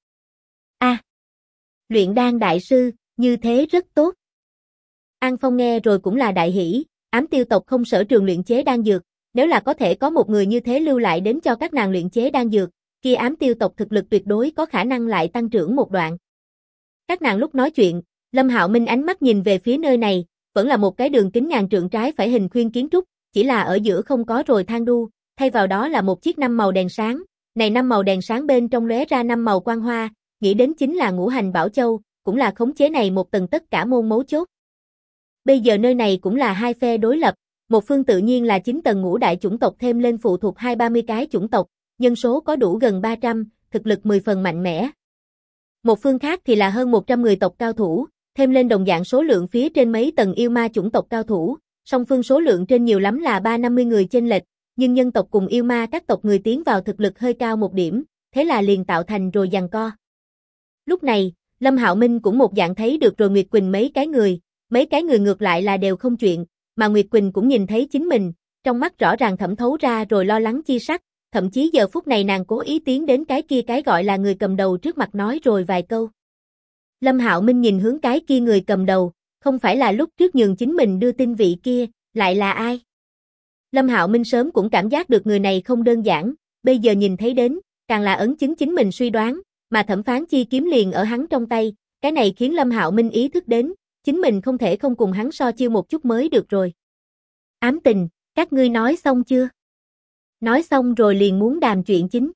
Luyện đan đại sư, như thế rất tốt. An Phong nghe rồi cũng là đại hỉ, Ám Tiêu tộc không sở trường luyện chế đan dược, nếu là có thể có một người như thế lưu lại đến cho các nàng luyện chế đan dược, kia Ám Tiêu tộc thực lực tuyệt đối có khả năng lại tăng trưởng một đoạn. Các nàng lúc nói chuyện, Lâm Hạo Minh ánh mắt nhìn về phía nơi này, vẫn là một cái đường kính ngàn trượng trái phải hình khuyên kiến trúc, chỉ là ở giữa không có rồi thang đu, thay vào đó là một chiếc 5 màu đèn sáng, này 5 màu đèn sáng bên trong lóe ra 5 màu quang hoa, nghĩ đến chính là ngũ hành bảo châu, cũng là khống chế này một tầng tất cả môn mấu chốt. Bây giờ nơi này cũng là hai phe đối lập, một phương tự nhiên là 9 tầng ngũ đại chủng tộc thêm lên phụ thuộc 20-30 cái chủng tộc, nhân số có đủ gần 300, thực lực 10 phần mạnh mẽ. Một phương khác thì là hơn 100 người tộc cao thủ, thêm lên đồng dạng số lượng phía trên mấy tầng yêu ma chủng tộc cao thủ, song phương số lượng trên nhiều lắm là 350 người chênh lệch, nhưng nhân tộc cùng yêu ma các tộc người tiến vào thực lực hơi cao một điểm, thế là liền tạo thành rồi giằng co. Lúc này, Lâm Hạo Minh cũng một dạng thấy được rồi Nguyệt Quỳnh mấy cái người ngược lại là đều không chuyện, mà Nguyệt Quỳnh cũng nhìn thấy chính mình, trong mắt rõ ràng thẩm thấu ra rồi lo lắng chi sắc, thậm chí giờ phút này nàng cố ý tiến đến cái kia cái gọi là người cầm đầu trước mặt nói rồi vài câu. Lâm Hạo Minh nhìn hướng cái kia người cầm đầu, không phải là lúc trước nhường chính mình đưa tin vị kia, lại là ai? Lâm Hạo Minh sớm cũng cảm giác được người này không đơn giản, bây giờ nhìn thấy đến, càng là ấn chứng chính mình suy đoán, mà thẩm phán chi kiếm liền ở hắn trong tay, cái này khiến Lâm Hạo Minh ý thức đến, chính mình không thể không cùng hắn so chiêu một chút mới được rồi. Ám Tình, các ngươi nói xong chưa? Nói xong rồi liền muốn đàm chuyện chính.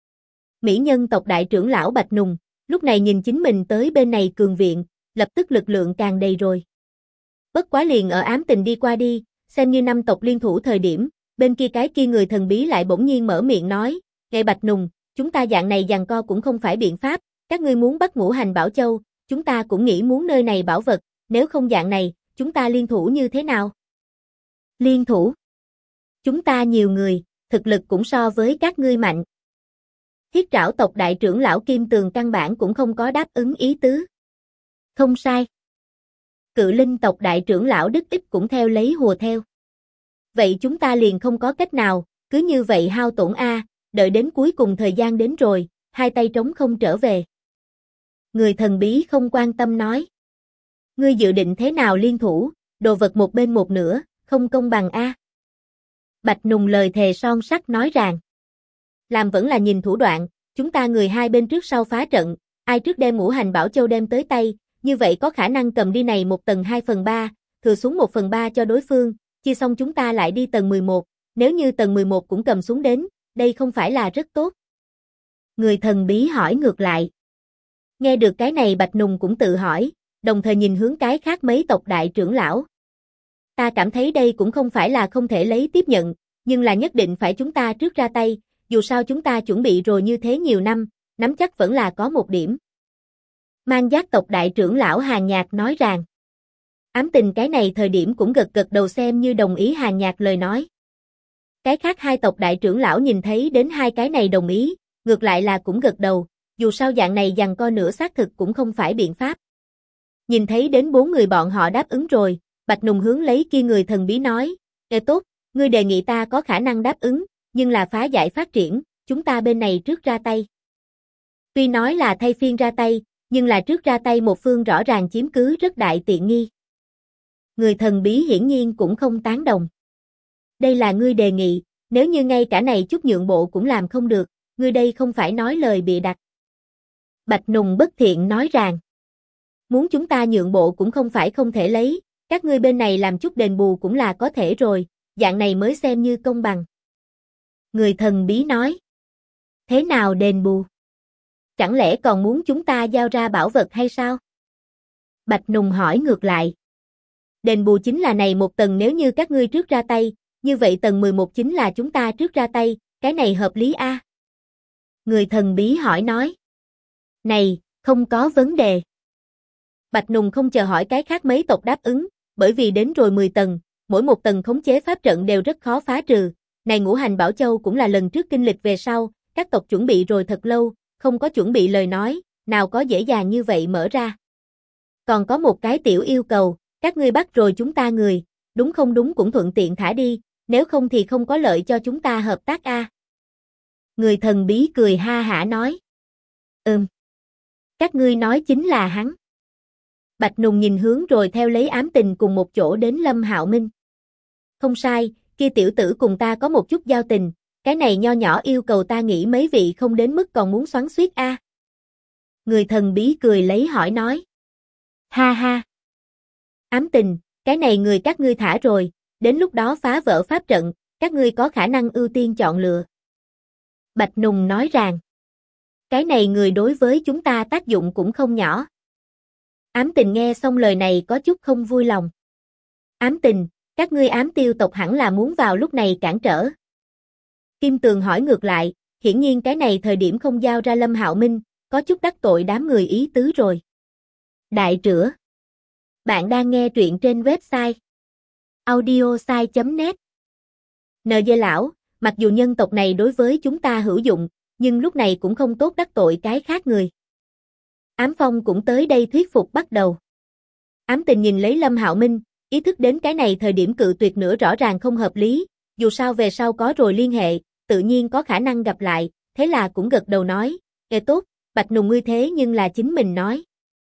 Mỹ nhân tộc đại trưởng lão Bạch Nùng, lúc này nhìn chính mình tới bên này cường viện, lập tức lực lượng càng đầy rồi. Bất quá liền ở Ám Tình đi qua đi, xem như năm tộc liên thủ thời điểm, bên kia cái kia người thần bí lại bỗng nhiên mở miệng nói, "Ngài Bạch Nùng, chúng ta dạng này giằng co cũng không phải biện pháp, các ngươi muốn bắt ngũ hành bảo châu, chúng ta cũng nghĩ muốn nơi này bảo vật, nếu không dạng này, chúng ta liên thủ như thế nào?" Liên thủ? Chúng ta nhiều người, thực lực cũng so với các ngươi mạnh. Thiết Trảo tộc đại trưởng lão Kim Tường căn bản cũng không có đáp ứng ý tứ. Không sai. Cự Linh tộc đại trưởng lão Đức Ích cũng theo lấy hùa theo. Vậy chúng ta liền không có cách nào, cứ như vậy hao tổn a, đợi đến cuối cùng thời gian đến rồi, hai tay trống không trở về. Người thần bí không quan tâm nói. Ngươi dự định thế nào liên thủ, đồ vật một bên một nửa, không công bằng a. Bạch Nùng lời thề son sắt nói rằng. Làm vẫn là nhìn thủ đoạn, chúng ta người hai bên trước sau phá trận, ai trước đem ngũ hành bảo châu đem tới tay, như vậy có khả năng cầm đi này một tầng 2/3, thừa xuống 1/3 cho đối phương, chia xong chúng ta lại đi tầng 11, nếu như tầng 11 cũng cầm xuống đến, đây không phải là rất tốt. Người thần bí hỏi ngược lại. Nghe được cái này Bạch Nùng cũng tự hỏi, đồng thời nhìn hướng cái khác mấy tộc đại trưởng lão. Ta cảm thấy đây cũng không phải là không thể lấy tiếp nhận, nhưng là nhất định phải chúng ta trước ra tay, dù sao chúng ta chuẩn bị rồi như thế nhiều năm, nắm chắc vẫn là có một điểm. Mang Giác tộc đại trưởng lão Hàn Nhạc nói rằng. Ám Tình cái này thời điểm cũng gật gật đầu xem như đồng ý Hàn Nhạc lời nói. Cái khác hai tộc đại trưởng lão nhìn thấy đến hai cái này đồng ý, ngược lại là cũng gật đầu, dù sao dạng này giằng co nửa xác thực cũng không phải biện pháp. Nhìn thấy đến 4 người bọn họ đáp ứng rồi, Bạch Nùng hướng lấy kia người thần bí nói, tốt, ngươi đề nghị ta có khả năng đáp ứng, nhưng là phá giải phát triển, chúng ta bên này trước ra tay. Tuy nói là thay phiên ra tay, nhưng là trước ra tay một phương rõ ràng chiếm cứ rất đại tiện nghi. Người thần bí hiển nhiên cũng không tán đồng. Đây là ngươi đề nghị, nếu như ngay cả này chút nhượng bộ cũng làm không được, ngươi đây không phải nói lời bịa đặt. Bạch Nùng bất thiện nói rằng, muốn chúng ta nhượng bộ cũng không phải không thể lấy, các ngươi bên này làm chút đền bù cũng là có thể rồi, dạng này mới xem như công bằng. Người thần bí nói, thế nào đền bù? Chẳng lẽ còn muốn chúng ta giao ra bảo vật hay sao? Bạch Nùng hỏi ngược lại. Đền bù chính là này một tầng nếu như các ngươi trước ra tay, như vậy tầng 11 chính là chúng ta trước ra tay, cái này hợp lý a. Người thần bí hỏi nói. Này, không có vấn đề. Bạch Nùng không chờ hỏi cái khác mấy tộc đáp ứng, bởi vì đến rồi 10 tầng, mỗi một tầng khống chế pháp trận đều rất khó phá trừ. Này Ngũ Hành Bảo Châu cũng là lần trước kinh lịch về sau, các tộc chuẩn bị rồi thật lâu, không có chuẩn bị lời nói, nào có dễ dàng như vậy mở ra. Còn có một cái tiểu yêu cầu, các ngươi bắt rồi chúng ta người, đúng không đúng cũng thuận tiện thả đi, nếu không thì không có lợi cho chúng ta hợp tác a. Người thần bí cười ha hả nói. Các ngươi nói chính là hắn. Bạch Nùng nhìn hướng rồi theo lấy Ám Tình cùng một chỗ đến Lâm Hạo Minh. Không sai, kia tiểu tử cùng ta có một chút giao tình, cái này nho nhỏ yêu cầu ta nghĩ mấy vị không đến mức còn muốn xoắn xuýt a. Người thần bí cười lấy hỏi nói. Ha ha. Ám Tình, cái này người các ngươi thả rồi, đến lúc đó phá vỡ pháp trận, các ngươi có khả năng ưu tiên chọn lựa. Bạch Nùng nói rằng. Cái này người đối với chúng ta tác dụng cũng không nhỏ. Ám Tình nghe xong lời này có chút không vui lòng. Ám Tình, các ngươi Ám Tiêu tộc hẳn là muốn vào lúc này cản trở. Kim Tường hỏi ngược lại, hiển nhiên cái này thời điểm không giao ra Lâm Hạo Minh, có chút đắc tội đám người ý tứ rồi. Đại trửa. Bạn đang nghe truyện trên website audiosai.net. NG lão, mặc dù nhân tộc này đối với chúng ta hữu dụng, nhưng lúc này cũng không tốt đắc tội cái khác người. Ám Phong cũng tới đây thuyết phục bắt đầu. Ám Tình nhìn lấy Lâm Hạo Minh, ý thức đến cái này thời điểm cự tuyệt nữa rõ ràng không hợp lý, dù sao về sau có rồi liên hệ, tự nhiên có khả năng gặp lại, thế là cũng gật đầu nói, tốt, Bạch Nùng ngươi thế nhưng là chính mình nói.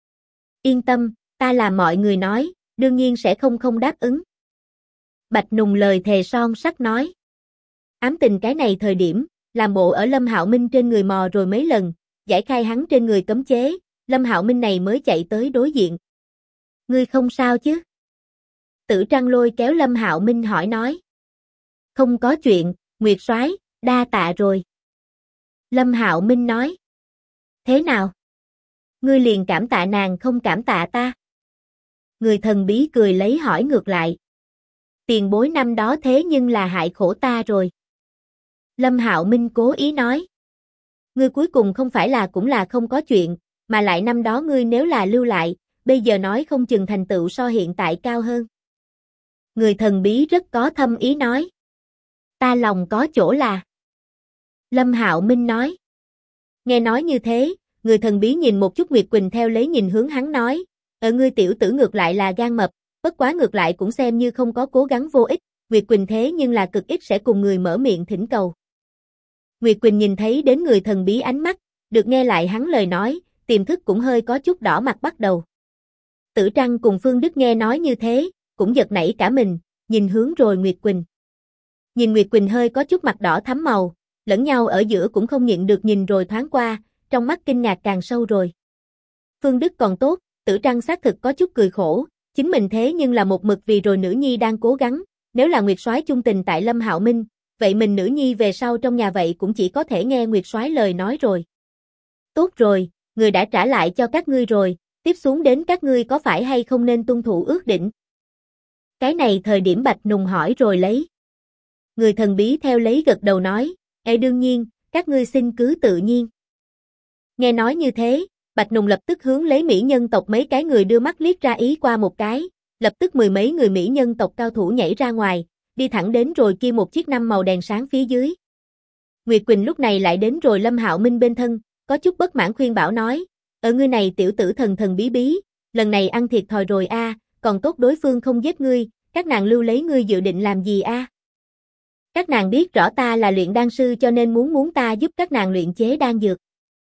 Yên tâm, ta làm mọi người nói, đương nhiên sẽ không đáp ứng. Bạch Nùng lời thề son sắt nói. Ám Tình cái này thời điểm, làm bộ ở Lâm Hạo Minh trên người mò rồi mấy lần, giải khai hắn trên người cấm chế, Lâm Hạo Minh này mới chạy tới đối diện. Ngươi không sao chứ? Tử Trăng lôi kéo Lâm Hạo Minh hỏi nói. Không có chuyện, Nguyệt soái, đa tạ rồi. Lâm Hạo Minh nói. Thế nào? Ngươi liền cảm tạ nàng không cảm tạ ta? Người thần bí cười lấy hỏi ngược lại. Tiền bối năm đó thế nhưng là hại khổ ta rồi. Lâm Hạo Minh cố ý nói. Ngươi cuối cùng không phải là cũng là không có chuyện, mà lại năm đó ngươi nếu là lưu lại, bây giờ nói không chừng thành tựu so hiện tại cao hơn. Người thần bí rất có thâm ý nói. Ta lòng có chỗ là. Lâm Hạo Minh nói. Nghe nói như thế, người thần bí nhìn một chút Nguyệt Quỳnh theo lấy nhìn hướng hắn nói. Ngươi tiểu tử ngược lại là gan mập, bất quá ngược lại cũng xem như không có cố gắng vô ích, Nguyệt Quỳnh thế nhưng là cực ít sẽ cùng người mở miệng thỉnh cầu. Nguyệt Quỳnh nhìn thấy đến người thần bí ánh mắt, được nghe lại hắn lời nói, tiềm thức cũng hơi có chút đỏ mặt bắt đầu. Tử Trăng cùng Phương Đức nghe nói như thế, cũng giật nảy cả mình, nhìn hướng rồi Nguyệt Quỳnh. Nhìn Nguyệt Quỳnh hơi có chút mặt đỏ thắm màu, lẫn nhau ở giữa cũng không nhịn được nhìn rồi thoáng qua, trong mắt kinh ngạc càng sâu rồi. Phương Đức còn tốt, Tử Trăng xác thực có chút cười khổ, chính mình thế nhưng là một mực vì rồi nữ nhi đang cố gắng, nếu là Nguyệt soái chung tình tại Lâm Hạo Minh, vậy mình nữ nhi về sau trong nhà vậy cũng chỉ có thể nghe Nguyệt soái lời nói rồi. Tốt rồi, người đã trả lại cho các ngươi rồi, tiếp xuống đến các ngươi có phải hay không nên tuân thủ ước định? Cái này thời điểm Bạch Nùng hỏi rồi lấy. Người thần bí theo lấy gật đầu nói, đương nhiên, các ngươi xin cứ tự nhiên. Nghe nói như thế, Bạch Nùng lập tức hướng lấy mỹ nhân tộc mấy cái người đưa mắt liếc ra ý qua một cái, lập tức mười mấy người mỹ nhân tộc cao thủ nhảy ra ngoài, đi thẳng đến rồi kia một chiếc 5 màu đèn sáng phía dưới. Nguyệt Quỳnh lúc này lại đến rồi Lâm Hạo Minh bên thân, có chút bất mãn khuyên bảo nói, ngươi này tiểu tử thần thần bí bí, lần này ăn thiệt thòi rồi a, còn tốt đối phương không giết ngươi, các nàng lưu lấy ngươi dự định làm gì a? Các nàng biết rõ ta là luyện đan sư cho nên muốn ta giúp các nàng luyện chế đan dược.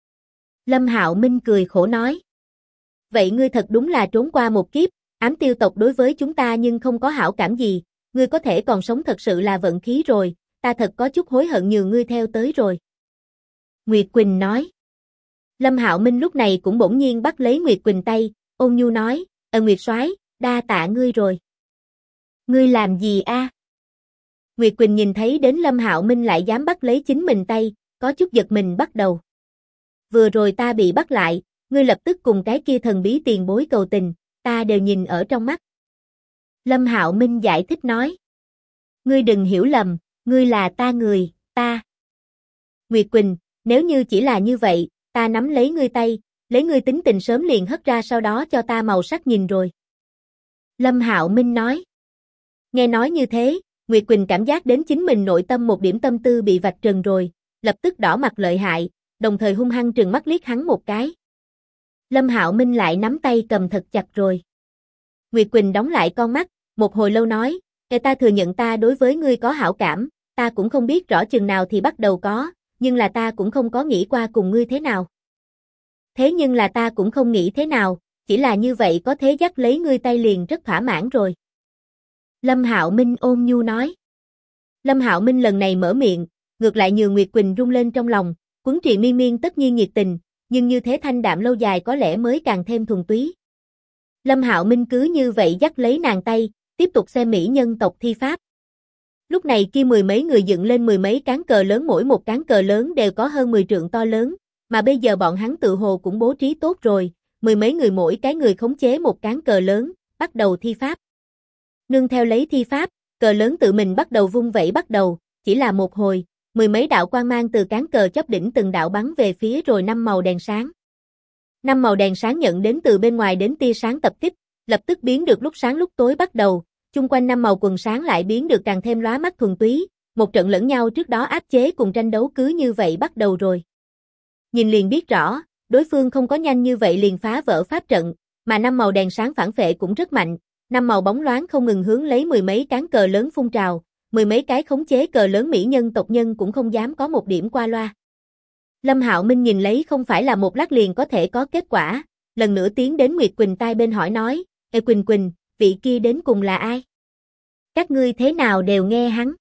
Lâm Hạo Minh cười khổ nói. Vậy ngươi thật đúng là trốn qua một kiếp, Ám Tiêu tộc đối với chúng ta nhưng không có hảo cảm gì, ngươi có thể còn sống thật sự là vận khí rồi, ta thật có chút hối hận nhường ngươi theo tới rồi. Nguyệt Quỳnh nói. Lâm Hạo Minh lúc này cũng bỗng nhiên bắt lấy Nguyệt Quỳnh tay, ôn nhu nói, Nguyệt soái, đa tạ ngươi rồi. Ngươi làm gì a? Nguyệt Quỳnh nhìn thấy đến Lâm Hạo Minh lại dám bắt lấy chính mình tay, có chút giật mình bắt đầu. Vừa rồi ta bị bắt lại, ngươi lập tức cùng cái kia thần bí tiền bối cầu tình, ta đều nhìn ở trong mắt. Lâm Hạo Minh giải thích nói. Ngươi đừng hiểu lầm, ngươi là ta người, ta. Nguyệt Quỳnh, Nếu như chỉ là như vậy, ta nắm lấy ngươi tay, lấy ngươi tính tình sớm liền hất ra sau đó cho ta màu sắc nhìn rồi. Lâm Hạo Minh nói. Nghe nói như thế, Nguyệt Quỳnh cảm giác đến chính mình nội tâm một điểm tâm tư bị vạch trần rồi, lập tức đỏ mặt lợi hại, đồng thời hung hăng trừng mắt liếc hắn một cái. Lâm Hạo Minh lại nắm tay cầm thật chặt rồi. Nguyệt Quỳnh đóng lại con mắt, một hồi lâu nói, ta thừa nhận ta đối với ngươi có hảo cảm, ta cũng không biết rõ chừng nào thì bắt đầu có, nhưng là ta cũng không có nghĩ qua cùng ngươi thế nào. Thế nhưng là ta cũng không nghĩ thế nào, chỉ là như vậy có thế dắt lấy ngươi tay liền rất thỏa mãn rồi. Lâm Hạo Minh ôn nhu nói. Lâm Hạo Minh lần này mở miệng, ngược lại nhường Nguyệt Quỳnh rung lên trong lòng, Quấn Triền Miên Miên tất nhiên nhiệt tình, nhưng như thế thanh đạm lâu dài có lẽ mới càng thêm thuần túy. Lâm Hạo Minh cứ như vậy dắt lấy nàng tay, tiếp tục xem mỹ nhân tộc thi pháp. Lúc này kia mười mấy người dựng lên mười mấy cán cờ lớn, mỗi một cán cờ lớn đều có hơn 10 trượng to lớn, mà bây giờ bọn hắn tự hồ cũng bố trí tốt rồi, mười mấy người mỗi cái người khống chế một cán cờ lớn, bắt đầu thi pháp. Nương theo lấy thi pháp, cờ lớn tự mình bắt đầu vung vẩy bắt đầu, chỉ là một hồi, mười mấy đạo quang mang từ cán cờ chóp đỉnh từng đạo bắn về phía rồi 5 màu đèn sáng. 5 màu đèn sáng nhận đến từ bên ngoài đến tia sáng tập kích, lập tức biến được lúc sáng lúc tối bắt đầu, chung quanh 5 màu quần sáng lại biến được càng thêm lóa mắt thuần túy, một trận lẫn nhau trước đó áp chế cùng tranh đấu cứ như vậy bắt đầu rồi. Nhìn liền biết rõ, đối phương không có nhanh như vậy liền phá vỡ pháp trận, mà 5 màu đèn sáng phản phệ cũng rất mạnh, 5 màu bóng loáng không ngừng hướng lấy mười mấy cán cờ lớn phun trào, mười mấy cái khống chế cờ lớn mỹ nhân tộc nhân cũng không dám có một điểm qua loa. Lâm Hạo Minh nhìn lấy không phải là một lát liền có thể có kết quả, lần nữa tiến đến Nguyệt Quỳnh tai bên hỏi nói, Quỳnh Quỳnh, vị kia đến cùng là ai? Các ngươi thế nào đều nghe hắn?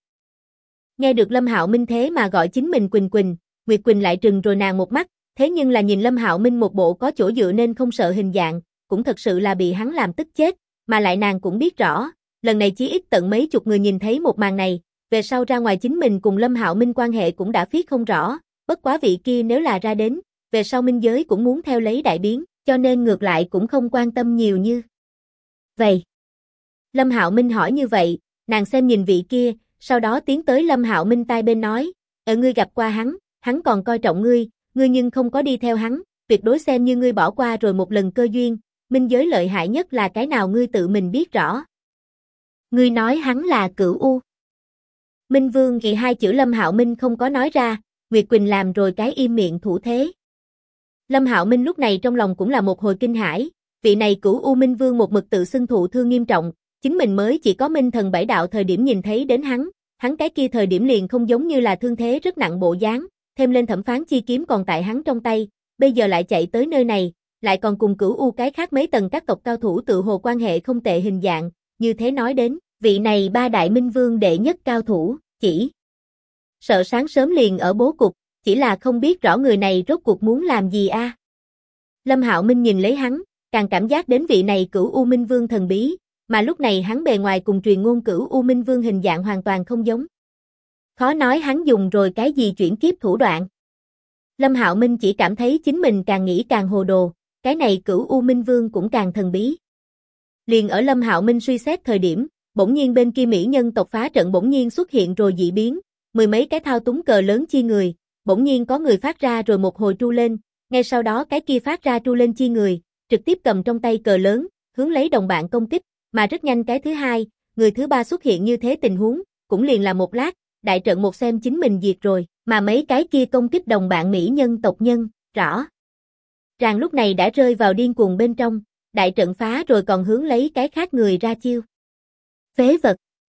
Nghe được Lâm Hạo Minh thế mà gọi chính mình Quỳnh Quỳnh, Nguyệt Quỳnh lại trừng rồi nàng một mắt, thế nhưng là nhìn Lâm Hạo Minh một bộ có chỗ dựa nên không sợ hình dạng, cũng thật sự là bị hắn làm tức chết, mà lại nàng cũng biết rõ, lần này chí ít tận mấy chục người nhìn thấy một màn này, về sau ra ngoài chính mình cùng Lâm Hạo Minh quan hệ cũng đã viết không rõ, bất quá vị kia nếu là ra đến, về sau minh giới cũng muốn theo lấy đại biến, cho nên ngược lại cũng không quan tâm nhiều như vậy. Lâm Hạo Minh hỏi như vậy, nàng xem nhìn vị kia, sau đó tiến tới Lâm Hạo Minh tai bên nói, ngươi gặp qua hắn còn coi trọng ngươi nhưng không có đi theo hắn, tuyệt đối xem như ngươi bỏ qua rồi một lần cơ duyên, minh giới lợi hại nhất là cái nào ngươi tự mình biết rõ. Ngươi nói hắn là Cửu U. Minh Vương thì hai chữ Lâm Hạo Minh không có nói ra, Nguyệt Quỳnh làm rồi cái im miệng thủ thế. Lâm Hạo Minh lúc này trong lòng cũng là một hồi kinh hãi, vị này Cửu U Minh Vương một mực tự xưng thụ thương nghiêm trọng, chính mình mới chỉ có Minh Thần Bảy Đạo thời điểm nhìn thấy đến hắn cái kia thời điểm liền không giống như là thương thế rất nặng bộ dáng, thêm lên Thẩm Phán chi kiếm còn tại hắn trong tay, bây giờ lại chạy tới nơi này, lại còn cùng Cửu U cái khác mấy tầng các tộc cao thủ tự hồ quan hệ không tệ hình dạng, như thế nói đến, vị này ba đại Minh Vương đệ nhất cao thủ, chỉ sợ sáng sớm liền ở bố cục, chỉ là không biết rõ người này rốt cuộc muốn làm gì a. Lâm Hạo Minh nhìn lấy hắn, càng cảm giác đến vị này Cửu U Minh Vương thần bí, mà lúc này hắn bề ngoài cùng truyền ngôn Cửu U Minh Vương hình dạng hoàn toàn không giống. Khó nói hắn dùng rồi cái gì chuyển kiếp thủ đoạn. Lâm Hạo Minh chỉ cảm thấy chính mình càng nghĩ càng hồ đồ, cái này Cửu U Minh Vương cũng càng thần bí. Liền ở Lâm Hạo Minh suy xét thời điểm, bỗng nhiên bên kia mỹ nhân tộc phá trận bỗng nhiên xuất hiện rồi dị biến, mười mấy cái thao túng cờ lớn chi người, bỗng nhiên có người phát ra rồi một hồi tru lên, ngay sau đó cái kia phát ra tru lên chi người, trực tiếp cầm trong tay cờ lớn, hướng lấy đồng bạn công kích, mà rất nhanh cái thứ hai, người thứ ba xuất hiện như thế tình huống, cũng liền là một lát, đại trận một xem chính mình diệt rồi, mà mấy cái kia công kích đồng bạn mỹ nhân tộc nhân, rõ ràng lúc này đã rơi vào điên cuồng bên trong, đại trận phá rồi còn hướng lấy cái khác người ra chiêu. Phế vật.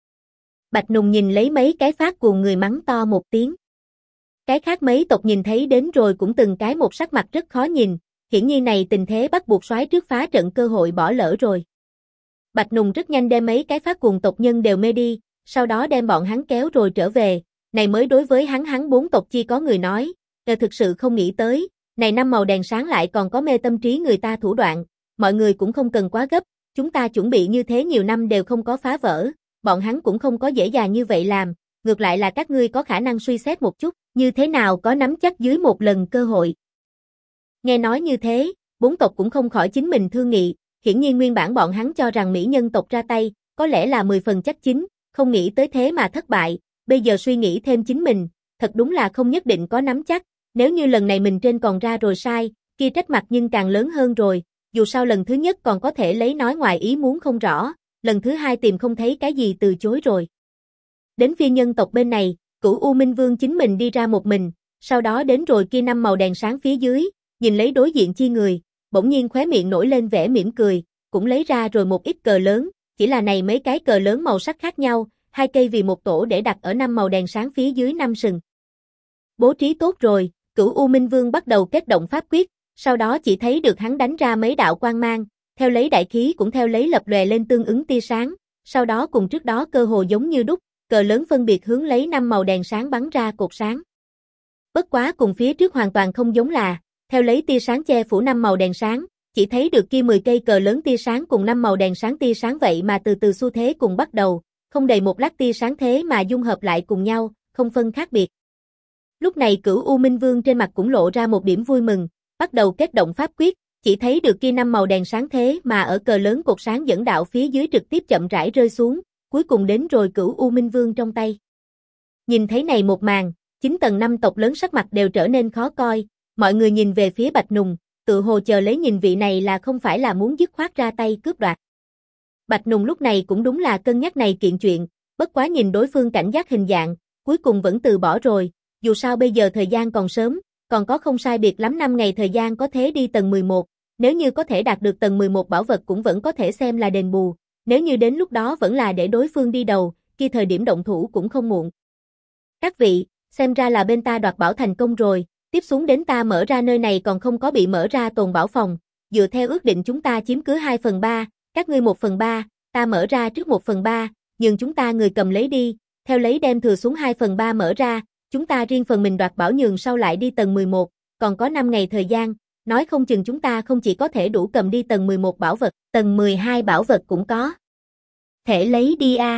Bạch Nùng nhìn lấy mấy cái phát cuồng người mắng to một tiếng. Cái khác mấy tộc nhìn thấy đến rồi cũng từng cái một sắc mặt rất khó nhìn, hiển nhiên này tình thế bắt buộc soái trước phá trận cơ hội bỏ lỡ rồi. Bạch Nùng rất nhanh đem mấy cái phát cuồng tộc nhân đều mê đi, sau đó đem bọn hắn kéo rồi trở về, này mới đối với hắn bốn tộc chi có người nói, thực sự không nghĩ tới, này 5 màu đèn sáng lại còn có mê tâm trí người ta thủ đoạn, mọi người cũng không cần quá gấp, chúng ta chuẩn bị như thế nhiều năm đều không có phá vỡ, bọn hắn cũng không có dễ dàng như vậy làm, ngược lại là các ngươi có khả năng suy xét một chút, như thế nào có nắm chắc dưới một lần cơ hội. Nghe nói như thế, bốn tộc cũng không khỏi chính mình thương nghị, hiển nhiên nguyên bản bọn hắn cho rằng mỹ nhân tộc ra tay, có lẽ là 10 phần chắc chín, không nghĩ tới thế mà thất bại, bây giờ suy nghĩ thêm chính mình, thật đúng là không nhất định có nắm chắc, Nếu như lần này mình trên còn ra rồi sai, kia trách mặt nhưng càng lớn hơn rồi, dù sao lần thứ nhất còn có thể lấy nói ngoài ý muốn không rõ, lần thứ hai tìm không thấy cái gì từ chối rồi. Đến phiên nhân tộc bên này, Cửu U Minh Vương chính mình đi ra một mình, sau đó đến rồi kia 5 màu đèn sáng phía dưới, nhìn lấy đối diện chi người, bỗng nhiên khóe miệng nổi lên vẻ mỉm cười, cũng lấy ra rồi một ít cờ lớn, chỉ là này mấy cái cờ lớn màu sắc khác nhau, 2 cây vì một tổ để đặt ở 5 màu đèn sáng phía dưới 5 sừng. Bố trí tốt rồi, Cửu U Minh Vương bắt đầu kết động pháp quyết, sau đó chỉ thấy được hắn đánh ra mấy đạo quang mang, theo lấy đại khí cũng theo lấy lập lòe lên tương ứng tia sáng, sau đó cùng trước đó cơ hồ giống như đúc, cờ lớn phân biệt hướng lấy 5 màu đèn sáng bắn ra cột sáng. Bất quá cùng phía trước hoàn toàn không giống là, theo lấy tia sáng che phủ 5 màu đèn sáng, chỉ thấy được kia 10 cây cờ lớn tia sáng cùng 5 màu đèn sáng tia sáng vậy mà từ từ xu thế cùng bắt đầu, không đầy một lát tia sáng thế mà dung hợp lại cùng nhau, không phân khác biệt. Lúc này Cửu U Minh Vương trên mặt cũng lộ ra một điểm vui mừng, bắt đầu kết động pháp quyết, chỉ thấy được kia 5 màu đèn sáng thế mà ở cờ lớn cột sáng dẫn đạo phía dưới trực tiếp chậm rãi rơi xuống, cuối cùng đến rồi Cửu U Minh Vương trong tay. Nhìn thấy này một màn, 9 tầng 5 tộc lớn sắc mặt đều trở nên khó coi, mọi người nhìn về phía Bạch Nùng, tự hồ chờ lấy nhìn vị này là không phải là muốn dứt khoát ra tay cướp đoạt. Bạch Nùng lúc này cũng đúng là cân nhắc này kiện chuyện, bất quá nhìn đối phương cảnh giác hình dạng, cuối cùng vẫn từ bỏ rồi, dù sao bây giờ thời gian còn sớm, còn có không sai biệt lắm 5 ngày thời gian có thể đi tầng 11, nếu như có thể đạt được tầng 11 bảo vật cũng vẫn có thể xem là đền bù, nếu như đến lúc đó vẫn là để đối phương đi đầu, khi thời điểm động thủ cũng không muộn. Các vị, xem ra là bên ta đoạt bảo thành công rồi, tiếp xuống đến ta mở ra nơi này còn không có bị mở ra tồn bảo phòng, dựa theo ước định chúng ta chiếm cứ 2/3, các ngươi 1/3, ta mở ra trước 1/3, nhưng chúng ta người cầm lấy đi, theo lấy đem thừa xuống 2/3 mở ra, chúng ta riêng phần mình đoạt bảo nhường sau lại đi tầng 11, còn có 5 ngày thời gian, nói không chừng chúng ta không chỉ có thể đủ cầm đi tầng 11 bảo vật, tầng 12 bảo vật cũng có. Thể lấy đi a.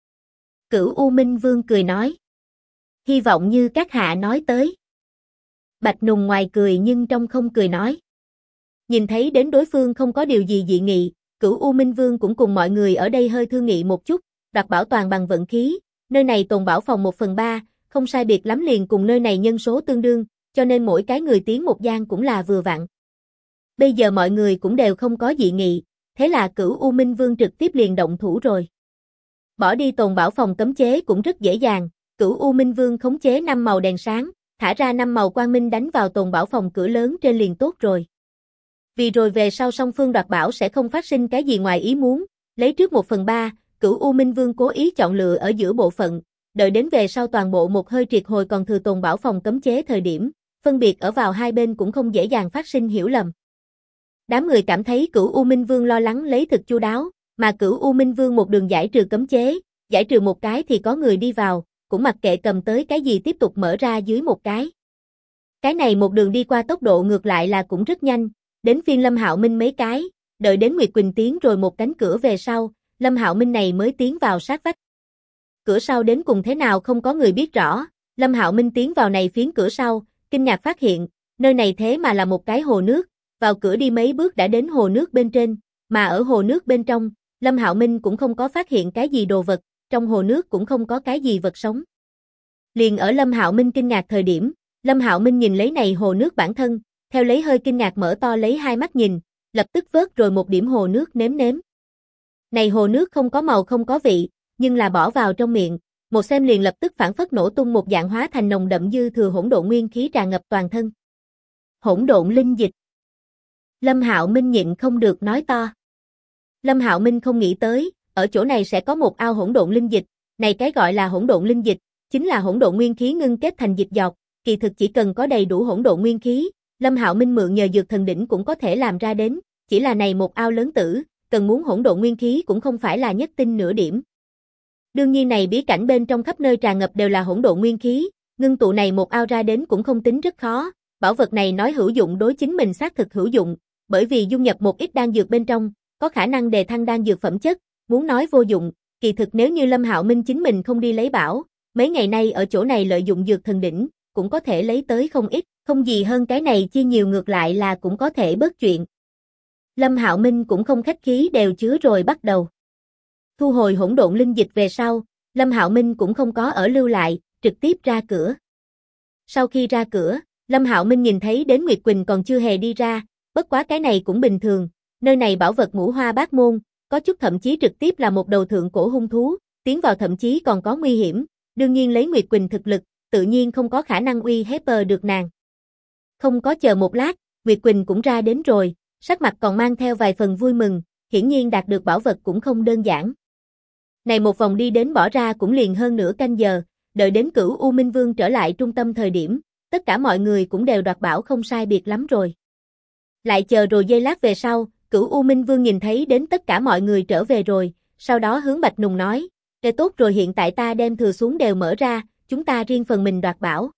Cửu U Minh Vương cười nói. Hy vọng như các hạ nói tới. Bạch Nùng ngoài cười nhưng trong không cười nói. Nhìn thấy đến đối phương không có điều gì dị nghị, Cửu U Minh Vương cũng cùng mọi người ở đây hơi thương nghị một chút, đoạt bảo toàn bằng vận khí, nơi này tồn bảo phòng 1/3, không sai biệt lắm liền cùng nơi này nhân số tương đương, cho nên mỗi cái người tiến một gian cũng là vừa vặn. Bây giờ mọi người cũng đều không có dị nghị, thế là Cửu U Minh Vương trực tiếp liền động thủ rồi. Bỏ đi tồn bảo phòng cấm chế cũng rất dễ dàng, Cửu U Minh Vương khống chế 5 màu đèn sáng, thả ra 5 màu quang minh đánh vào tồn bảo phòng cửa lớn trên liền tốt rồi. Vì rồi về sau song phương đoạt bảo sẽ không phát sinh cái gì ngoài ý muốn, lấy trước 1/3, Cửu U Minh Vương cố ý chọn lựa ở giữa bộ phận, đợi đến về sau toàn bộ một hơi triệt hồi còn thừa tồn bảo phòng cấm chế thời điểm, phân biệt ở vào hai bên cũng không dễ dàng phát sinh hiểu lầm. Đám người cảm thấy Cửu U Minh Vương lo lắng lấy thực chu đáo, mà Cửu U Minh Vương một đường giải trừ cấm chế, giải trừ một cái thì có người đi vào, cũng mặc kệ cầm tới cái gì tiếp tục mở ra dưới một cái. Cái này một đường đi qua tốc độ ngược lại là cũng rất nhanh, đến phiên Lâm Hạo Minh mấy cái, đợi đến Nguyệt Quỳnh tiến rồi một cánh cửa về sau, Lâm Hạo Minh này mới tiến vào sát vách. Cửa sau đến cùng thế nào không có người biết rõ, Lâm Hạo Minh tiến vào này phiến cửa sau, kinh ngạc phát hiện, nơi này thế mà là một cái hồ nước, vào cửa đi mấy bước đã đến hồ nước bên trên, mà ở hồ nước bên trong, Lâm Hạo Minh cũng không có phát hiện cái gì đồ vật, trong hồ nước cũng không có cái gì vật sống. Liền ở Lâm Hạo Minh kinh ngạc thời điểm, Lâm Hạo Minh nhìn lấy này hồ nước bản thân, theo lấy hơi kinh ngạc mở to lấy hai mắt nhìn, lập tức vớt rồi một điểm hồ nước nếm nếm. Này hồ nước không có màu không có vị, nhưng là bỏ vào trong miệng, một xem liền lập tức phản phất nổ tung một dạng hóa thành nồng đậm dư thừa hỗn độn nguyên khí tràn ngập toàn thân. Hỗn độn linh dịch. Lâm Hạo Minh nhịn không được nói to. Lâm Hạo Minh không nghĩ tới, ở chỗ này sẽ có một ao hỗn độn linh dịch, này cái gọi là hỗn độn linh dịch, chính là hỗn độn nguyên khí ngưng kết thành dịch giọt, kỳ thực chỉ cần có đầy đủ hỗn độn nguyên khí, Lâm Hạo Minh mượn nhờ dược thần đỉnh cũng có thể làm ra đến, chỉ là này một ao lớn tử, cần muốn hỗn độn nguyên khí cũng không phải là nhất tinh nửa điểm. Đương nhiên này bí cảnh bên trong khắp nơi tràn ngập đều là hỗn độn nguyên khí, ngưng tụ này một ao ra đến cũng không tính rất khó, bảo vật này nói hữu dụng đối chính mình xác thực hữu dụng, bởi vì dung nhập một ít đan dược bên trong, có khả năng đề thăng đan dược phẩm chất, muốn nói vô dụng, kỳ thực nếu như Lâm Hạo Minh chính mình không đi lấy bảo, mấy ngày nay ở chỗ này lợi dụng dược thần đỉnh, cũng có thể lấy tới không ít, không gì hơn cái này chia nhiều ngược lại là cũng có thể bớt chuyện. Lâm Hạo Minh cũng không khách khí đều chứa rồi bắt đầu. Thu hồi hỗn độn linh dịch về sau, Lâm Hạo Minh cũng không có ở lưu lại, trực tiếp ra cửa. Sau khi ra cửa, Lâm Hạo Minh nhìn thấy đến Nguyệt Quỳnh còn chưa hề đi ra, bất quá cái này cũng bình thường, nơi này bảo vật ngũ hoa bát môn, có chút thậm chí trực tiếp là một đầu thượng cổ hung thú, tiến vào thậm chí còn có nguy hiểm, đương nhiên lấy Nguyệt Quỳnh thực lực, tự nhiên không có khả năng uy hiếp được nàng. Không có chờ một lát, Nguyệt Quỳnh cũng ra đến rồi, sắc mặt còn mang theo vài phần vui mừng, hiển nhiên đạt được bảo vật cũng không đơn giản. Này một vòng đi đến bỏ ra cũng liền hơn nửa canh giờ, đợi đến Cửu U Minh Vương trở lại trung tâm thời điểm, tất cả mọi người cũng đều đoạt bảo không sai biệt lắm rồi. Lại chờ rồi giây lát về sau, Cửu U Minh Vương nhìn thấy đến tất cả mọi người trở về rồi, sau đó hướng Bạch Nùng nói, tốt rồi, hiện tại ta đem thừa xuống đều mở ra, chúng ta riêng phần mình đoạt bảo.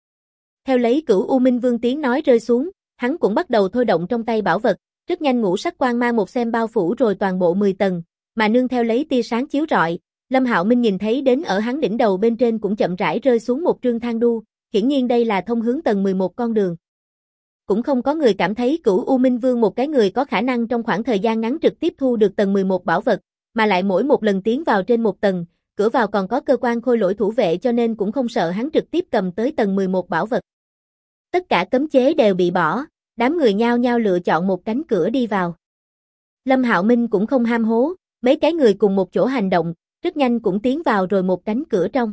Theo lấy Cửu U Minh Vương tiếng nói rơi xuống, hắn cũng bắt đầu thôi động trong tay bảo vật, rất nhanh ngũ sắc quang mang một xem bao phủ rồi toàn bộ 10 tầng, mà nương theo lấy tia sáng chiếu rọi, Lâm Hạo Minh nhìn thấy đến ở hắn đỉnh đầu bên trên cũng chậm rãi rơi xuống một trương thang đu, hiển nhiên đây là thông hướng tầng 11 con đường. Cũng không có người cảm thấy Cửu U Minh Vương một cái người có khả năng trong khoảng thời gian ngắn trực tiếp thu được tầng 11 bảo vật, mà lại mỗi một lần tiến vào trên một tầng, cửa vào còn có cơ quan khôi lỗi thủ vệ cho nên cũng không sợ hắn trực tiếp cầm tới tầng 11 bảo vật. Tất cả cấm chế đều bị bỏ, đám người nhao nhao lựa chọn một cánh cửa đi vào. Lâm Hạo Minh cũng không ham hố, mấy cái người cùng một chỗ hành động, rất nhanh cũng tiến vào rồi một cánh cửa trong.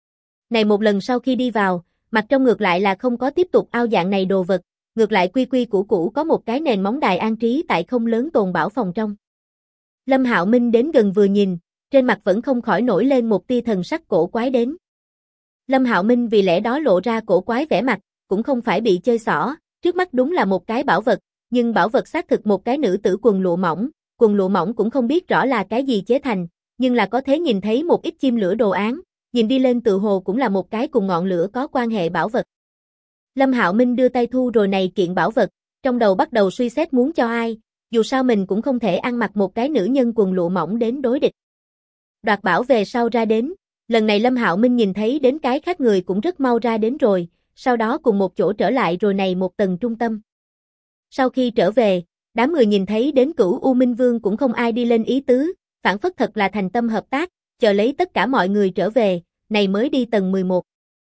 Này một lần sau khi đi vào, mặt trong ngược lại là không có tiếp tục ao dạng này đồ vật, ngược lại quy quy củ củ có một cái nền móng đài an trí tại không lớn tồn bảo phòng trong. Lâm Hạo Minh đến gần vừa nhìn, trên mặt vẫn không khỏi nổi lên một tia thần sắc cổ quái đến. Lâm Hạo Minh vì lẽ đó lộ ra cổ quái vẻ mặt, cũng không phải bị chơi xỏ, trước mắt đúng là một cái bảo vật, nhưng bảo vật xác thực một cái nữ tử quần lụa mỏng cũng không biết rõ là cái gì chế thành, nhưng là có thể nhìn thấy một ít chim lửa đồ án, nhìn đi lên tự hồ cũng là một cái cùng ngọn lửa có quan hệ bảo vật. Lâm Hạo Minh đưa tay thu rồi này kiện bảo vật, trong đầu bắt đầu suy xét muốn cho ai, dù sao mình cũng không thể ăn mặc một cái nữ nhân quần lụa mỏng đến đối địch. Đoạt bảo về sau ra đến, lần này Lâm Hạo Minh nhìn thấy đến cái khác người cũng rất mau ra đến rồi, sau đó cùng một chỗ trở lại rồi này một tầng trung tâm. Sau khi trở về, đám người nhìn thấy đến Cửu U Minh Vương cũng không ai đi lên ý tứ, phản phất thật là thành tâm hợp tác, chờ lấy tất cả mọi người trở về, này mới đi tầng 11.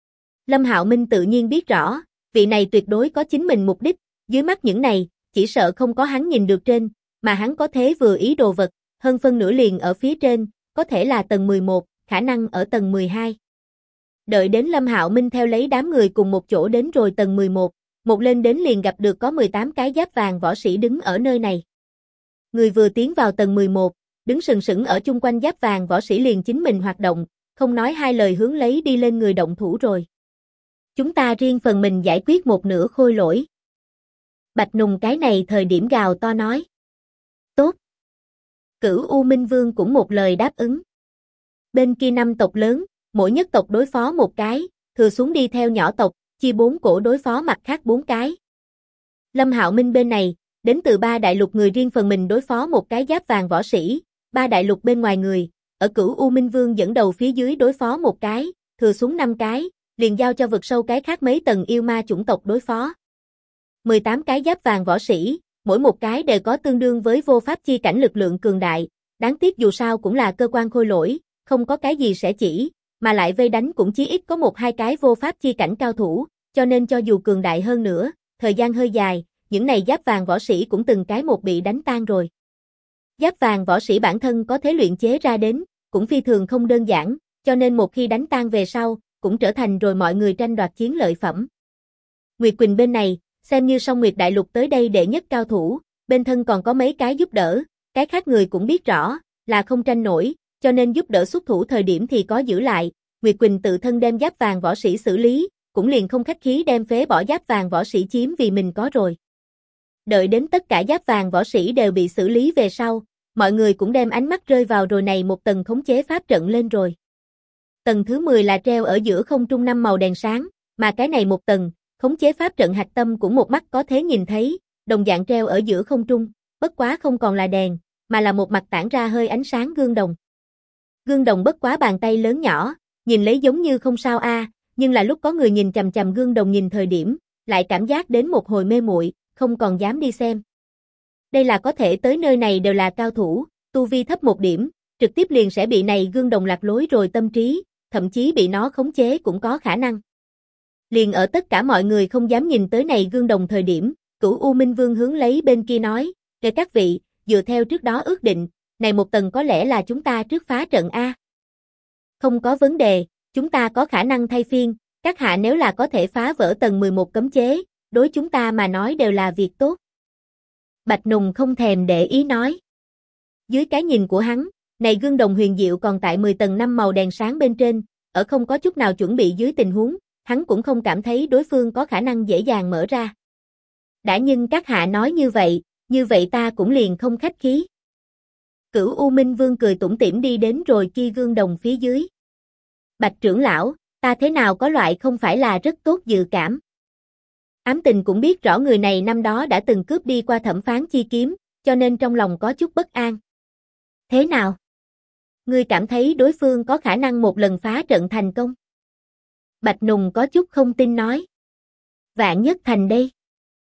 Lâm Hạo Minh tự nhiên biết rõ, vị này tuyệt đối có chính mình mục đích, dưới mắt những này, chỉ sợ không có hắn nhìn được trên, mà hắn có thế vừa ý đồ vật, hơn phân nửa liền ở phía trên, có thể là tầng 11, khả năng ở tầng 12. Đợi đến Lâm Hạo Minh theo lấy đám người cùng một chỗ đến rồi tầng 11, một lên đến liền gặp được có 18 cái giáp vàng võ sĩ đứng ở nơi này. Người vừa tiến vào tầng 11, đứng sừng sững ở chung quanh giáp vàng võ sĩ liền chính mình hoạt động, không nói hai lời hướng lấy đi lên người động thủ rồi. Chúng ta riêng phần mình giải quyết một nửa khôi lỗi. Bạch Nùng cái này thời điểm gào to nói. Tốt. Cửu U Minh Vương cũng một lời đáp ứng. Bên kia 5 tộc lớn, mỗi nhất tộc đối phó một cái, thừa xuống đi theo nhỏ tộc, chia 4 cổ đối phó mặt khác 4 cái. Lâm Hạo Minh bên này, đến từ 3 đại lục người riêng phần mình đối phó một cái giáp vàng võ sĩ, 3 đại lục bên ngoài người, ở Cửu U Minh Vương dẫn đầu phía dưới đối phó một cái, thừa xuống 5 cái, liền giao cho vực sâu cái khác mấy tầng yêu ma chủng tộc đối phó. 18 cái giáp vàng võ sĩ, mỗi một cái đều có tương đương với vô pháp chi cảnh lực lượng cường đại, đáng tiếc dù sao cũng là cơ quan khôi lỗi, không có cái gì sẽ chỉ, mà lại vây đánh cũng chí ít có 1-2 cái vô pháp chi cảnh cao thủ, cho nên cho dù cường đại hơn nữa, thời gian hơi dài, những này giáp vàng võ sĩ cũng từng cái một bị đánh tan rồi. Giáp vàng võ sĩ bản thân có thế luyện chế ra đến, cũng phi thường không đơn giản, cho nên một khi đánh tan về sau, cũng trở thành rồi mọi người tranh đoạt chiến lợi phẩm. Nguyệt Quỳnh bên này, xem như song Nguyệt Đại Lục tới đây đệ nhất cao thủ, bên thân còn có mấy cái giúp đỡ, cái khác người cũng biết rõ, là không tranh nổi, cho nên giúp đỡ xuất thủ thời điểm thì có giữ lại, Nguyệt Quỳnh tự thân đem giáp vàng võ sĩ xử lý, cũng liền không khách khí đem phế bỏ giáp vàng võ sĩ chiếm vì mình có rồi. Đợi đến tất cả giáp vàng võ sĩ đều bị xử lý về sau, mọi người cũng đem ánh mắt rơi vào rồi này một tầng khống chế pháp trận lên rồi. Tầng thứ 10 là treo ở giữa không trung 5 màu đèn sáng, mà cái này một tầng, khống chế pháp trận hạch tâm cũng một mắt có thể nhìn thấy, đồng dạng treo ở giữa không trung, bất quá không còn là đèn, mà là một mặt tản ra hơi ánh sáng gương đồng. Gương đồng bất quá bàn tay lớn nhỏ, nhìn lấy giống như không sao nhưng là lúc có người nhìn chằm chằm gương đồng nhìn thời điểm, lại cảm giác đến một hồi mê muội, không còn dám đi xem. Đây là có thể tới nơi này đều là cao thủ, tu vi thấp một điểm, trực tiếp liền sẽ bị này gương đồng lạc lối rồi tâm trí, thậm chí bị nó khống chế cũng có khả năng. Liền ở tất cả mọi người không dám nhìn tới này gương đồng thời điểm, Cửu U Minh Vương hướng lấy bên kia nói, kể các vị, dựa theo trước đó ước định, này một tầng có lẽ là chúng ta trước phá trận A. Không có vấn đề, chúng ta có khả năng thay phiên, các hạ nếu là có thể phá vỡ tầng 11 cấm chế, đối chúng ta mà nói đều là việc tốt. Bạch Nùng không thèm để ý nói. Dưới cái nhìn của hắn, này gương đồng huyền diệu còn tại 10 tầng 5 màu đèn sáng bên trên, ở không có chút nào chuẩn bị dưới tình huống, hắn cũng không cảm thấy đối phương có khả năng dễ dàng mở ra. Đã nhưng các hạ nói như vậy ta cũng liền không khách khí. Cửu U Minh Vương cười tủm tỉm đi đến rồi kia gương đồng phía dưới. Bạch trưởng lão, ta thế nào có loại không phải là rất tốt dự cảm. Ám Tình cũng biết rõ người này năm đó đã từng cướp đi qua Thẩm Phán chi kiếm, cho nên trong lòng có chút bất an. Thế nào? Ngươi cảm thấy đối phương có khả năng một lần phá trận thành công? Bạch Nùng có chút không tin nói. Vạn nhất thành đây.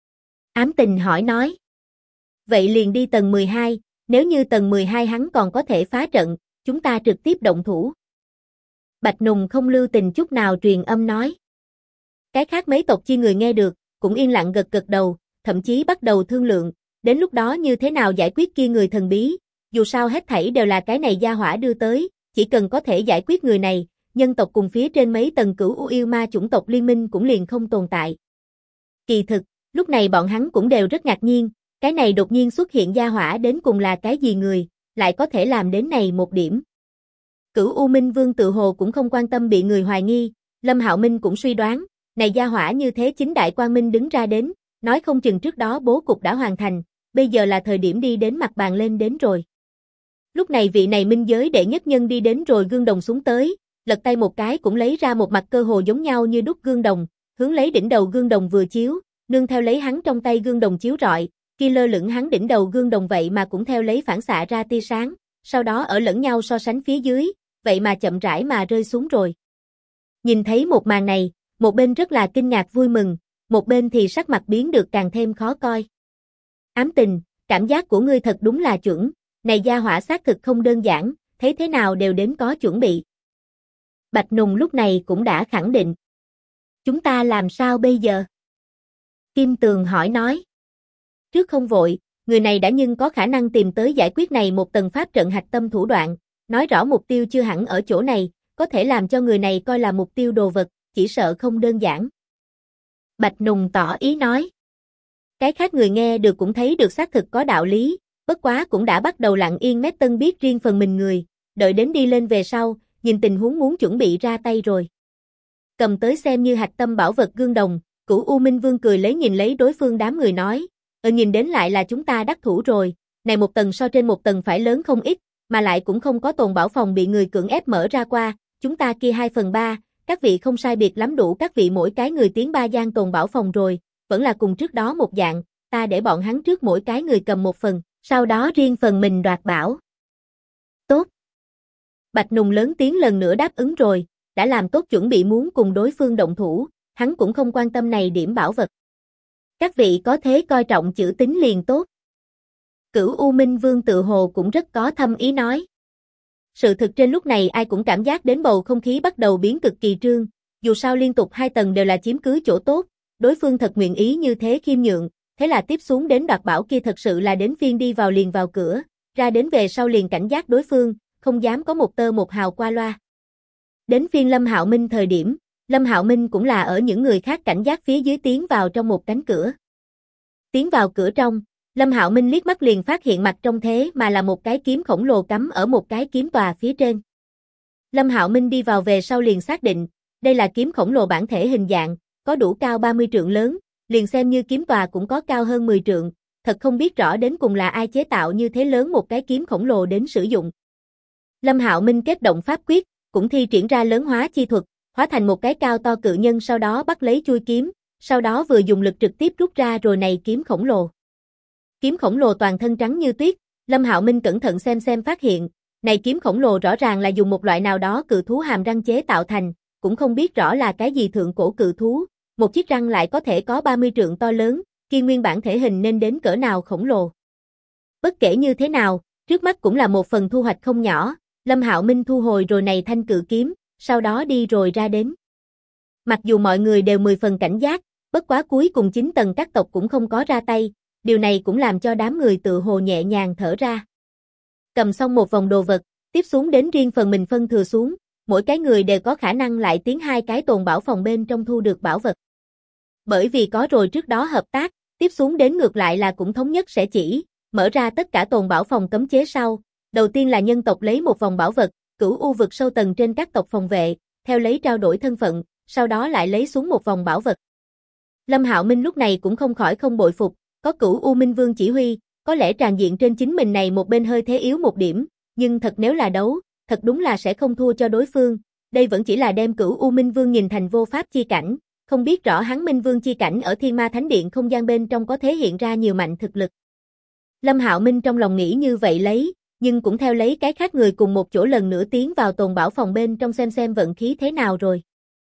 Ám Tình hỏi nói. Vậy liền đi tầng 12, nếu như tầng 12 hắn còn có thể phá trận, chúng ta trực tiếp động thủ. Bạch Nùng không lưu tình chút nào truyền âm nói. Cái khác mấy tộc chi người nghe được, cũng yên lặng gật gật đầu, thậm chí bắt đầu thương lượng, đến lúc đó như thế nào giải quyết kia người thần bí, dù sao hết thảy đều là cái này gia hỏa đưa tới, chỉ cần có thể giải quyết người này, nhân tộc cùng phía trên mấy tầng Cửu U yêu ma chủng tộc liên minh cũng liền không tồn tại. Kỳ thực, lúc này bọn hắn cũng đều rất ngạc nhiên, cái này đột nhiên xuất hiện gia hỏa đến cùng là cái gì người, lại có thể làm đến này một điểm. Cửu U Minh Vương tự hồ cũng không quan tâm bị người hoài nghi, Lâm Hạo Minh cũng suy đoán, này gia hỏa như thế chính đại quang minh đứng ra đến, nói không chừng trước đó bố cục đã hoàn thành, bây giờ là thời điểm đi đến mặt bàn lên đến rồi. Lúc này vị này minh giới đệ nhất nhân đi đến rồi gương đồng xuống tới, lật tay một cái cũng lấy ra một mặt cơ hồ giống nhau như đúc gương đồng, hướng lấy đỉnh đầu gương đồng vừa chiếu, nương theo lấy hắn trong tay gương đồng chiếu rọi, kia lơ lửng hắn đỉnh đầu gương đồng vậy mà cũng theo lấy phản xạ ra tia sáng, sau đó ở lẫn nhau so sánh phía dưới, vậy mà chậm rãi mà rơi xuống rồi. Nhìn thấy một màn này, một bên rất là kinh ngạc vui mừng, một bên thì sắc mặt biến được càng thêm khó coi. Ám Tình, cảm giác của ngươi thật đúng là chuẩn, này gia hỏa xác thực không đơn giản, thấy thế nào đều đến có chuẩn bị. Bạch Nùng lúc này cũng đã khẳng định. Chúng ta làm sao bây giờ? Kim Tường hỏi nói. Trước không vội, người này đã nhưng có khả năng tìm tới giải quyết này một tầng pháp trận hạch tâm thủ đoạn, nói rõ mục tiêu chưa hẳn ở chỗ này, có thể làm cho người này coi là mục tiêu đồ vật, chỉ sợ không đơn giản. Bạch Nùng tỏ ý nói. Cái khác người nghe được cũng thấy được xác thực có đạo lý, bất quá cũng đã bắt đầu lặng yên mét tân biết riêng phần mình người, đợi đến đi lên về sau, nhìn tình huống muốn chuẩn bị ra tay rồi. Cầm tới xem như hạch tâm bảo vật gương đồng, Cửu U Minh Vương cười lấy nhìn lấy đối phương đám người nói, nhìn đến lại là chúng ta đắc thủ rồi, này một tầng so trên một tầng phải lớn không ít, mà lại cũng không có tồn bảo phòng bị người cưỡng ép mở ra qua, chúng ta kia 2/3, các vị không sai biệt lắm đủ các vị mỗi cái người tiến 3 gian tồn bảo phòng rồi, vẫn là cùng trước đó một dạng, ta để bọn hắn trước mỗi cái người cầm một phần, sau đó riêng phần mình đoạt bảo. Tốt. Bạch Nùng lớn tiếng lần nữa đáp ứng rồi, đã làm tốt chuẩn bị muốn cùng đối phương động thủ, hắn cũng không quan tâm này điểm bảo vật. Các vị có thế coi trọng chữ tín liền tốt. Cửu U Minh Vương tự hồ cũng rất có thâm ý nói. Sự thực trên lúc này ai cũng cảm giác đến bầu không khí bắt đầu biến cực kỳ trương, dù sao liên tục 2 tầng đều là chiếm cứ chỗ tốt, đối phương thật nguyện ý như thế khiêm nhượng, thế là tiếp xuống đến đoạt bảo kia thật sự là đến phiên đi vào liền vào cửa, ra đến về sau liền cảnh giác đối phương, không dám có một tơ một hào qua loa. Đến phiên Lâm Hạo Minh thời điểm, Lâm Hạo Minh cũng là ở những người khác cảnh giác phía dưới tiến vào trong một cánh cửa. Tiến vào cửa trong, Lâm Hạo Minh liếc mắt liền phát hiện mặt trong thế mà là một cái kiếm khổng lồ cắm ở một cái kiếm tòa phía trên. Lâm Hạo Minh đi vào về sau liền xác định, đây là kiếm khổng lồ bản thể hình dạng, có đủ cao 30 trượng lớn, liền xem như kiếm tòa cũng có cao hơn 10 trượng, thật không biết rõ đến cùng là ai chế tạo như thế lớn một cái kiếm khổng lồ đến sử dụng. Lâm Hạo Minh kết động pháp quyết, cũng thi triển ra lớn hóa chi thuật, hóa thành một cái cao to cự nhân sau đó bắt lấy chuôi kiếm, sau đó vừa dùng lực trực tiếp rút ra rồi này kiếm khổng lồ. Kiếm khổng lồ toàn thân trắng như tuyết, Lâm Hạo Minh cẩn thận xem phát hiện, này kiếm khổng lồ rõ ràng là dùng một loại nào đó cự thú hàm răng chế tạo thành, cũng không biết rõ là cái gì thượng cổ cự thú, một chiếc răng lại có thể có 30 trượng to lớn, kia nguyên bản thể hình nên đến cỡ nào khổng lồ. Bất kể như thế nào, trước mắt cũng là một phần thu hoạch không nhỏ, Lâm Hạo Minh thu hồi rồi này thanh cự kiếm, sau đó đi rồi ra đến. Mặc dù mọi người đều 10 phần cảnh giác, bất quá cuối cùng 9 tầng các tộc cũng không có ra tay, điều này cũng làm cho đám người tự hồ nhẹ nhàng thở ra. Cầm xong một vòng đồ vật, tiếp xuống đến riêng phần mình phân thừa xuống, mỗi cái người đều có khả năng lại tiến 2 cái tồn bảo phòng bên trong thu được bảo vật. Bởi vì có rồi trước đó hợp tác, tiếp xuống đến ngược lại là cũng thống nhất sẽ chỉ mở ra tất cả tồn bảo phòng cấm chế sau. Đầu tiên là nhân tộc lấy một vòng bảo vật, cửu u vực sâu tầng trên các tộc phòng vệ, theo lấy trao đổi thân phận, sau đó lại lấy xuống một vòng bảo vật. Lâm Hạo Minh lúc này cũng không khỏi không bội phục, có cửu u minh vương chỉ huy, có lẽ tràn diện trên chính mình này một bên hơi thế yếu một điểm, nhưng thật nếu là đấu, thật đúng là sẽ không thua cho đối phương, đây vẫn chỉ là đem cửu u minh vương nhìn thành vô pháp chi cảnh, không biết rõ hắn minh vương chi cảnh ở Thiên Ma Thánh Điện không gian bên trong có thể hiện ra nhiều mạnh thực lực. Lâm Hạo Minh trong lòng nghĩ như vậy lấy, nhưng cũng theo lấy cái khác người cùng một chỗ lần nữa tiến vào tồn bảo phòng bên trong xem vận khí thế nào rồi.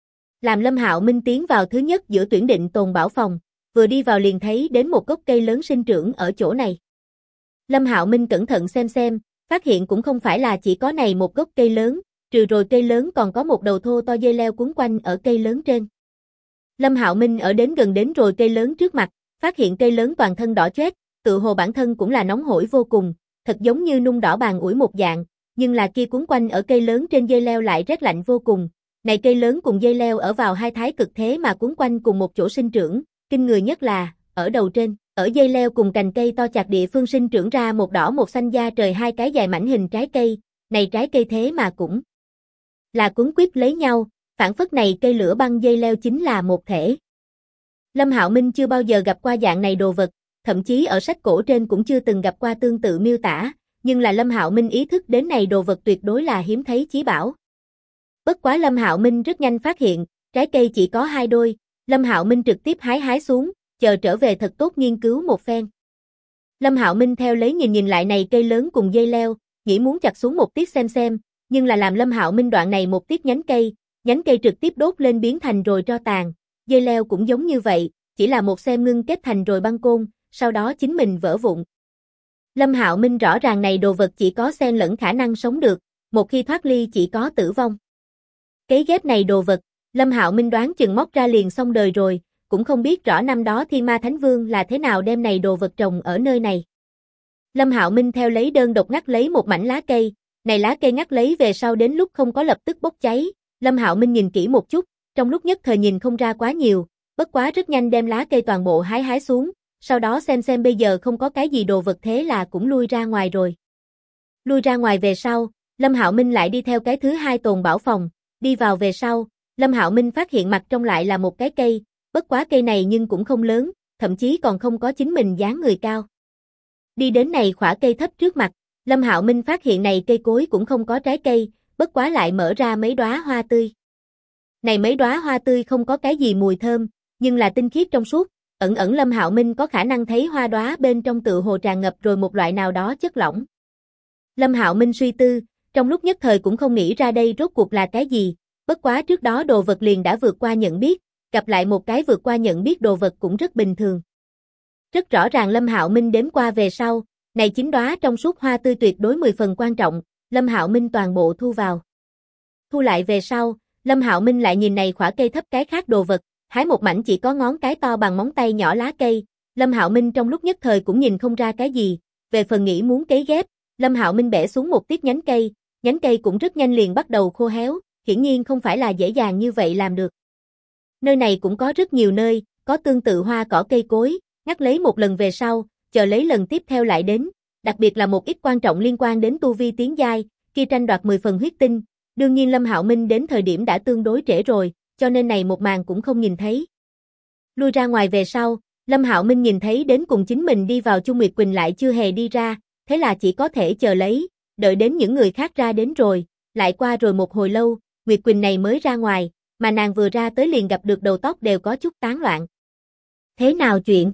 Làm Lâm Hạo Minh tiến vào thứ nhất giữa tuyển định tồn bảo phòng, vừa đi vào liền thấy đến một gốc cây lớn sinh trưởng ở chỗ này. Lâm Hạo Minh cẩn thận xem, phát hiện cũng không phải là chỉ có này một gốc cây lớn, trừ rồi cây lớn còn có một đầu thô to dây leo quấn quanh ở cây lớn trên. Lâm Hạo Minh ở đến gần đến rồi cây lớn trước mặt, phát hiện cây lớn toàn thân đỏ chót, tự hồ bản thân cũng là nóng hổi vô cùng, thật giống như nung đỏ bàn ủi một dạng, nhưng là kia quấn quanh ở cây lớn trên dây leo lại rét lạnh vô cùng. Này cây lớn cùng dây leo ở vào hai thái cực thế mà quấn quanh cùng một chỗ sinh trưởng, kinh người nhất là, ở đầu trên, ở dây leo cùng cành cây to chặt địa phương sinh trưởng ra một đỏ một xanh da trời hai cái dài mảnh hình trái cây, này trái cây thế mà cũng là quấn quýt lấy nhau, phản phất này cây lửa băng dây leo chính là một thể. Lâm Hạo Minh chưa bao giờ gặp qua dạng này đồ vật, thậm chí ở sách cổ trên cũng chưa từng gặp qua tương tự miêu tả, nhưng là Lâm Hạo Minh ý thức đến này đồ vật tuyệt đối là hiếm thấy chí bảo. Bất quá Lâm Hạo Minh rất nhanh phát hiện, trái cây chỉ có 2 đôi, Lâm Hạo Minh trực tiếp hái xuống, chờ trở về thật tốt nghiên cứu một phen. Lâm Hạo Minh theo lấy nhìn lại này cây lớn cùng dây leo, nghĩ muốn chặt xuống một tiết xem, nhưng là làm Lâm Hạo Minh đoạn này một tiết nhánh cây trực tiếp đốt lên biến thành rồi tro tàn, dây leo cũng giống như vậy, chỉ là một xem ngưng kết thành rồi băng côn, sau đó chính mình vỡ vụn. Lâm Hạo Minh rõ ràng này đồ vật chỉ có xen lẫn khả năng sống được, một khi thoát ly chỉ có tử vong. Cấy ghép này đồ vật, Lâm Hạo Minh đoán chừng móc ra liền xong đời rồi, cũng không biết rõ năm đó Thiên Ma Thánh Vương là thế nào đem này đồ vật trồng ở nơi này. Lâm Hạo Minh theo lấy đơn độc ngắt lấy một mảnh lá cây, này lá cây ngắt lấy về sau đến lúc không có lập tức bốc cháy, Lâm Hạo Minh nhìn kỹ một chút, trong lúc nhất thời nhìn không ra quá nhiều, bất quá rất nhanh đem lá cây toàn bộ hái xuống, sau đó xem bây giờ không có cái gì đồ vật thế là cũng lui ra ngoài rồi. Lui ra ngoài về sau, Lâm Hạo Minh lại đi theo cái thứ 2 tồn bảo phòng, đi vào về sau, Lâm Hạo Minh phát hiện mặt trong lại là một cái cây, bất quá cây này nhưng cũng không lớn, thậm chí còn không có chính mình dáng người cao. Đi đến này khỏa cây thấp trước mặt, Lâm Hạo Minh phát hiện này cây cối cũng không có trái cây, bất quá lại mở ra mấy đóa hoa tươi. Này mấy đóa hoa tươi không có cái gì mùi thơm, nhưng là tinh khiết trong suốt, ẩn Lâm Hạo Minh có khả năng thấy hoa đóa bên trong tự hồ tràn ngập rồi một loại nào đó chất lỏng. Lâm Hạo Minh suy tư, trong lúc nhất thời cũng không nghĩ ra đây rốt cuộc là cái gì, bất quá trước đó đồ vật liền đã vượt qua nhận biết, gặp lại một cái vượt qua nhận biết đồ vật cũng rất bình thường. Rất rõ ràng Lâm Hạo Minh đếm qua về sau, này 9 đóa trong suốt hoa tươi tuyệt đối 10 phần quan trọng, Lâm Hạo Minh toàn bộ thu vào. Thu lại về sau, Lâm Hạo Minh lại nhìn này khỏa cây thấp cái khác đồ vật, hái một mảnh chỉ có ngón cái to bằng móng tay nhỏ lá cây, Lâm Hạo Minh trong lúc nhất thời cũng nhìn không ra cái gì, về phần nghĩ muốn cấy ghép, Lâm Hạo Minh bẻ xuống một tiết nhánh cây cũng rất nhanh liền bắt đầu khô héo, hiển nhiên không phải là dễ dàng như vậy làm được. Nơi này cũng có rất nhiều nơi, có tương tự hoa cỏ cây cối, ngắt lấy một lần về sau, chờ lấy lần tiếp theo lại đến, đặc biệt là một ít quan trọng liên quan đến tu vi tiến giai, kia tranh đoạt 10 phần huyết tinh, đương nhiên Lâm Hạo Minh đến thời điểm đã tương đối trễ rồi, cho nên này một màn cũng không nhìn thấy. Lui ra ngoài về sau, Lâm Hạo Minh nhìn thấy đến cùng chính mình đi vào Chu Nguyệt Quỳnh lại chưa hề đi ra, thế là chỉ có thể chờ lấy, đợi đến những người khác ra đến rồi, lại qua rồi một hồi lâu, Nguyệt Quỳnh này mới ra ngoài, mà nàng vừa ra tới liền gặp được đầu tóc đều có chút tán loạn. Thế nào chuyện?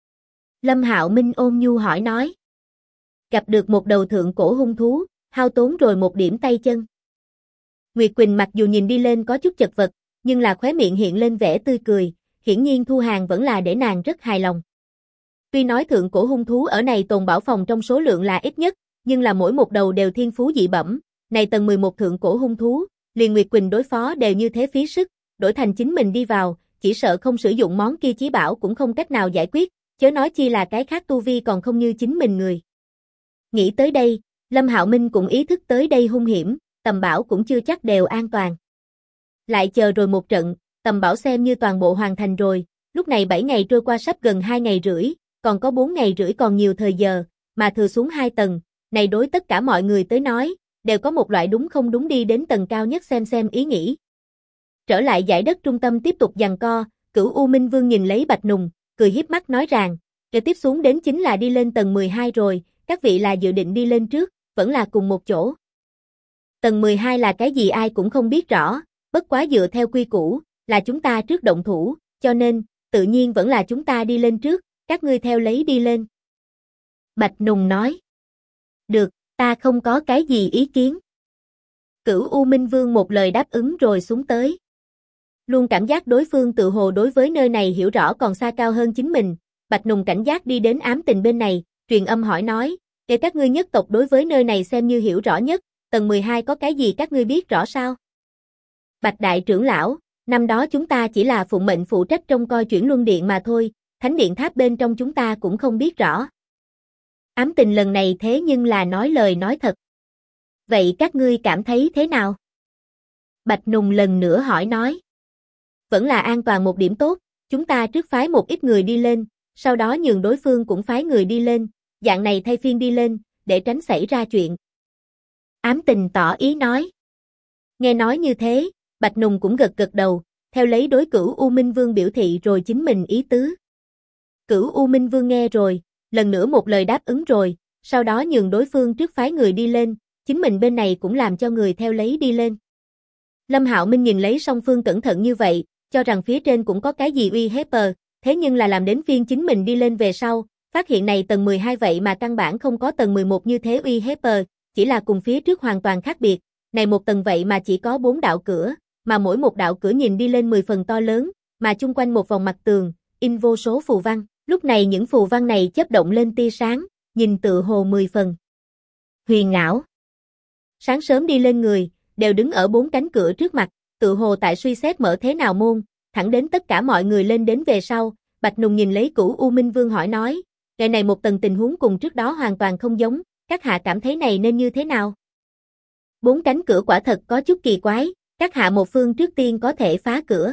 Lâm Hạo Minh ôn nhu hỏi nói. Gặp được một đầu thượng cổ hung thú, hao tốn rồi một điểm tay chân. Nguyệt Quỳnh mặc dù nhìn đi lên có chút chật vật, nhưng là khóe miệng hiện lên vẻ tươi cười, hiển nhiên thu hàng vẫn là để nàng rất hài lòng. Tuy nói thượng cổ hung thú ở này tồn bảo phòng trong số lượng là ít nhất, nhưng là mỗi một đầu đều thiên phú dị bẩm, này tầng 11 thượng cổ hung thú, liền Nguyệt Quỳnh đối phó đều như thế phí sức, đổi thành chính mình đi vào, chỉ sợ không sử dụng món kia chí bảo cũng không cách nào giải quyết, chớ nói chi là cái khác tu vi còn không như chính mình người. Nghĩ tới đây, Lâm Hạo Minh cũng ý thức tới đây hung hiểm, tầm bảo cũng chưa chắc đều an toàn. Lại chờ rồi một trận, tầm bảo xem như toàn bộ hoàn thành rồi, lúc này 7 ngày trôi qua sắp gần 2 ngày rưỡi, còn có 4 ngày rưỡi còn nhiều thời giờ, mà thừa xuống 2 tầng, này đối tất cả mọi người tới nói, đều có một loại đúng không đúng đi đến tầng cao nhất xem ý nghĩ. Trở lại dải đất trung tâm tiếp tục giằng co, Cửu U Minh Vương nhìn lấy Bạch Nùng, cười hiếp mắt nói rằng, kế tiếp xuống đến chính là đi lên tầng 12 rồi, các vị là dự định đi lên trước, vẫn là cùng một chỗ. Tầng 12 là cái gì ai cũng không biết rõ, bất quá dựa theo quy củ, là chúng ta trước động thủ, cho nên, tự nhiên vẫn là chúng ta đi lên trước, các ngươi theo lấy đi lên. Bạch Nùng nói. Được, ta không có cái gì ý kiến. Cửu U Minh Vương một lời đáp ứng rồi xuống tới. Luôn cảm giác đối phương tự hồ đối với nơi này hiểu rõ còn xa cao hơn chính mình, Bạch Nùng cảnh giác đi đến Ám Tình bên này, truyền âm hỏi nói, để các ngươi nhất tộc đối với nơi này xem như hiểu rõ nhất, tầng 12 có cái gì các ngươi biết rõ sao? Bạch Đại trưởng lão, năm đó chúng ta chỉ là phụng mệnh phụ trách trông coi chuyển luân điện mà thôi, thánh điện tháp bên trong chúng ta cũng không biết rõ. Ám Tình lần này thế nhưng là nói lời nói thật. Vậy các ngươi cảm thấy thế nào? Bạch Nùng lần nữa hỏi nói. Vẫn là an toàn một điểm tốt, chúng ta trước phái một ít người đi lên, sau đó nhường đối phương cũng phái người đi lên, dạng này thay phiên đi lên, để tránh xảy ra chuyện. Ám Tình tỏ ý nói. Nghe nói như thế, Bạch Nùng cũng gật gật đầu, theo lấy đối Cửu U Minh Vương biểu thị rồi chính mình ý tứ. Cửu U Minh Vương nghe rồi, lần nữa một lời đáp ứng rồi, sau đó nhường đối phương trước phái người đi lên, chính mình bên này cũng làm cho người theo lấy đi lên. Lâm Hạo Minh nhìn lấy song phương cẩn thận như vậy, cho rằng phía trên cũng có cái gì uy hiếp, thế nhưng là làm đến phiên chính mình đi lên về sau, phát hiện này tầng 12 vậy mà căn bản không có tầng 11 như thế uy hiếp, chỉ là cùng phía trước hoàn toàn khác biệt, này một tầng vậy mà chỉ có 4 đạo cửa, mà mỗi một đạo cửa nhìn đi lên 10 phần to lớn, mà chung quanh một vòng mặt tường, in vô số phù văn, lúc này những phù văn này chớp động lên tia sáng, nhìn tự hồ 10 phần huyền ảo. Sáng sớm đi lên người, đều đứng ở 4 cánh cửa trước mặt, tự hồ tại suy xét mở thế nào môn, thẳng đến tất cả mọi người lên đến về sau, Bạch Nùng nhìn lấy Cửu U Minh Vương hỏi nói, ngày này một tầng tình huống cùng trước đó hoàn toàn không giống, các hạ cảm thấy này nên như thế nào? 4 cánh cửa quả thật có chút kỳ quái, các hạ một phương trước tiên có thể phá cửa.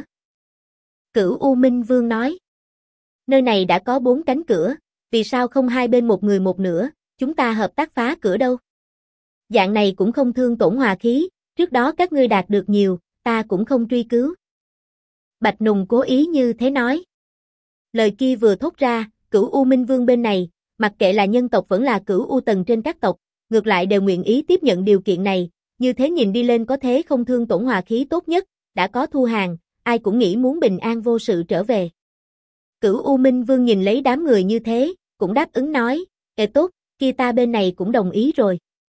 Cửu U Minh Vương nói, nơi này đã có 4 cánh cửa, vì sao không hai bên một người một nửa, chúng ta hợp tác phá cửa đâu? Dạng này cũng không thương tổn hòa khí, trước đó các ngươi đạt được nhiều, ta cũng không truy cứu. Bạch Nùng cố ý như thế nói. Lời kia vừa thốt ra, Cửu U Minh Vương bên này, mặc kệ là nhân tộc vẫn là Cửu U tầng trên các tộc, ngược lại đều nguyện ý tiếp nhận điều kiện này, như thế nhìn đi lên có thế không thương tổn hòa khí tốt nhất, đã có thu hàng, ai cũng nghĩ muốn bình an vô sự trở về. Cửu U Minh Vương nhìn lấy đám người như thế, cũng đáp ứng nói, tốt, kia ta bên này cũng đồng ý rồi.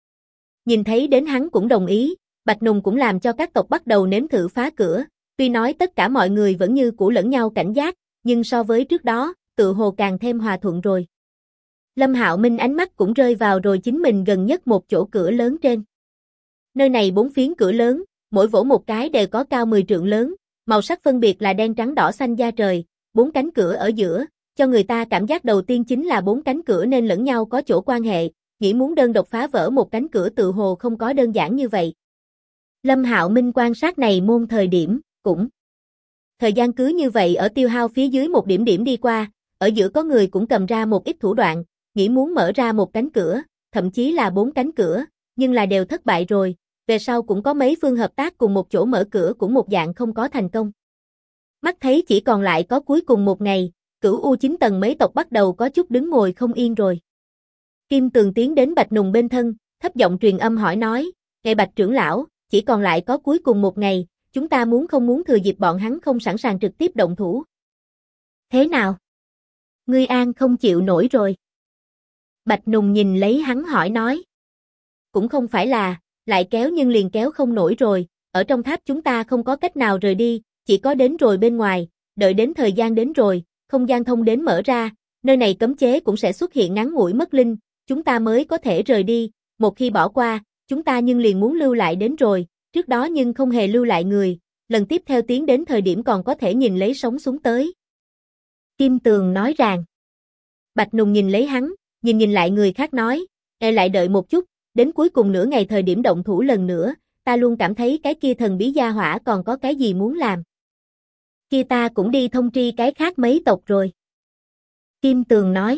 Nhìn thấy đến hắn cũng đồng ý, Bạch Nùng cũng làm cho các tộc bắt đầu nếm thử phá cửa, tuy nói tất cả mọi người vẫn như cũ lẫn nhau cảnh giác, nhưng so với trước đó, tự hồ càng thêm hòa thuận rồi. Lâm Hạo Minh ánh mắt cũng rơi vào rồi chính mình gần nhất một chỗ cửa lớn trên. Nơi này 4 phiến cửa lớn, mỗi vỗ một cái đều có cao 10 trượng lớn, màu sắc phân biệt là đen trắng đỏ xanh da trời, 4 cánh cửa ở giữa, cho người ta cảm giác đầu tiên chính là 4 cánh cửa nên lẫn nhau có chỗ quan hệ, nghĩ muốn đơn độc phá vỡ một cánh cửa tự hồ không có đơn giản như vậy. Lâm Hạo Minh quan sát này môn thời điểm, cũng thời gian cứ như vậy ở tiêu hao phía dưới một điểm điểm đi qua, ở giữa có người cũng cầm ra một ít thủ đoạn, nghĩ muốn mở ra một cánh cửa, thậm chí là 4 cánh cửa, nhưng là đều thất bại rồi, về sau cũng có mấy phương hợp tác cùng một chỗ mở cửa cũng một dạng không có thành công. Mắt thấy chỉ còn lại có cuối cùng một ngày, Cửu U 9 tầng mấy tộc bắt đầu có chút đứng ngồi không yên rồi. Kim Tường tiến đến Bạch Nùng bên thân, thấp giọng truyền âm hỏi nói, "Ngài Bạch trưởng lão, chỉ còn lại có cuối cùng một ngày, chúng ta muốn không muốn thừa dịp bọn hắn không sẵn sàng trực tiếp động thủ." "Thế nào? Ngươi an không chịu nổi rồi?" Bạch Nùng nhìn lấy hắn hỏi nói. "Cũng không phải là, lại kéo nhưng liền kéo không nổi rồi, ở trong tháp chúng ta không có cách nào rời đi, chỉ có đến rồi bên ngoài, đợi đến thời gian đến rồi, không gian thông đến mở ra, nơi này cấm chế cũng sẽ xuất hiện ngắn ngủi mất linh, chúng ta mới có thể rời đi, một khi bỏ qua, chúng ta nhưng liền muốn lưu lại đến rồi, trước đó nhưng không hề lưu lại người, lần tiếp theo tiến đến thời điểm còn có thể nhìn lấy sống xuống tới. Kim Tường nói rằng. Bạch Nùng nhìn lấy hắn, nhìn lại người khác nói, lại đợi một chút, đến cuối cùng nửa ngày thời điểm động thủ lần nữa, ta luôn cảm thấy cái kia thần bí gia hỏa còn có cái gì muốn làm. Kia ta cũng đi thông tri cái khác mấy tộc rồi. Kim Tường nói.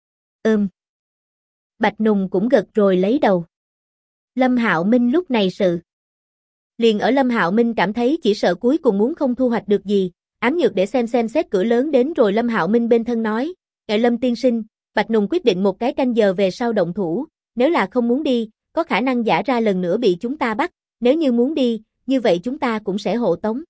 Bạch Nùng cũng gật rồi lấy đầu. Lâm Hạo Minh lúc này sự. Liền ở Lâm Hạo Minh cảm thấy chỉ sợ cuối cùng muốn không thu hoạch được gì, ám nhược để xem xét cửa lớn đến rồi Lâm Hạo Minh bên thân nói, Lâm tiên sinh, Bạch Nùng quyết định một cái canh giờ về sau động thủ, nếu là không muốn đi, có khả năng giả ra lần nữa bị chúng ta bắt, nếu như muốn đi, như vậy chúng ta cũng sẽ hộ tống.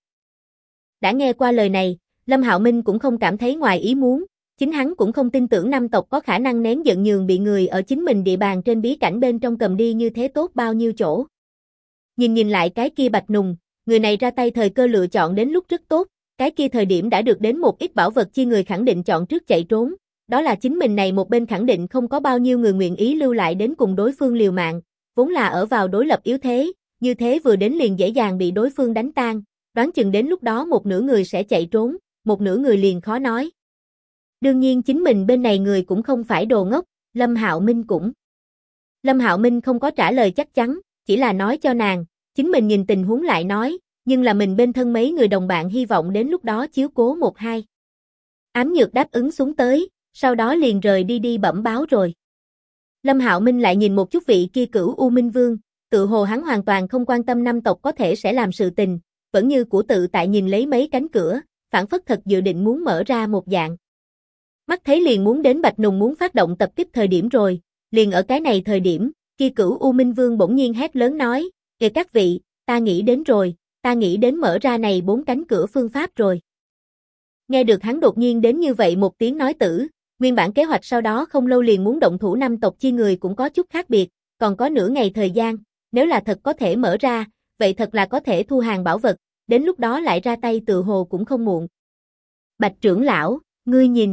Đã nghe qua lời này, Lâm Hạo Minh cũng không cảm thấy ngoài ý muốn, chính hắn cũng không tin tưởng Nam tộc có khả năng nén giận nhường bị người ở chính mình địa bàn trên bí cảnh bên trong cầm đi như thế tốt bao nhiêu chỗ. Nhìn lại cái kia Bạch Nùng, người này ra tay thời cơ lựa chọn đến lúc rất tốt, cái kia thời điểm đã được đến một ít bảo vật chi người khẳng định chọn trước chạy trốn, đó là chính mình này một bên khẳng định không có bao nhiêu người nguyện ý lưu lại đến cùng đối phương liều mạng, vốn là ở vào đối lập yếu thế, như thế vừa đến liền dễ dàng bị đối phương đánh tan, đoán chừng đến lúc đó một nửa người sẽ chạy trốn, một nửa người liền khó nói. Đương nhiên chính mình bên này người cũng không phải đồ ngốc, Lâm Hạo Minh cũng. Lâm Hạo Minh không có trả lời chắc chắn, chỉ là nói cho nàng, chính mình nhìn tình huống lại nói, nhưng là mình bên thân mấy người đồng bạn hy vọng đến lúc đó chiếu cố một hai. Ám nhược đáp ứng xuống tới, sau đó liền rời đi bẩm báo rồi. Lâm Hạo Minh lại nhìn một chút vị kia Cửu U Minh Vương, tự hồ hắn hoàn toàn không quan tâm Nam tộc có thể sẽ làm sự tình, vẫn như của tự tại nhìn lấy mấy cánh cửa, phản phất thật dự định muốn mở ra một dạng. Mắt thấy liền muốn đến Bạch Nùng muốn phát động tập kích thời điểm rồi, liền ở cái này thời điểm, kia Cửu U Minh Vương bỗng nhiên hét lớn nói, kìa các vị, ta nghĩ đến rồi, ta nghĩ đến mở ra này 4 cánh cửa phương pháp rồi. Nghe được hắn đột nhiên đến như vậy một tiếng nói tử, nguyên bản kế hoạch sau đó không lâu liền muốn động thủ Nam tộc chi người cũng có chút khác biệt, còn có nửa ngày thời gian, nếu là thật có thể mở ra, vậy thật là có thể thu hàng bảo vật, đến lúc đó lại ra tay tự hồ cũng không muộn. Bạch trưởng lão, ngươi nhìn.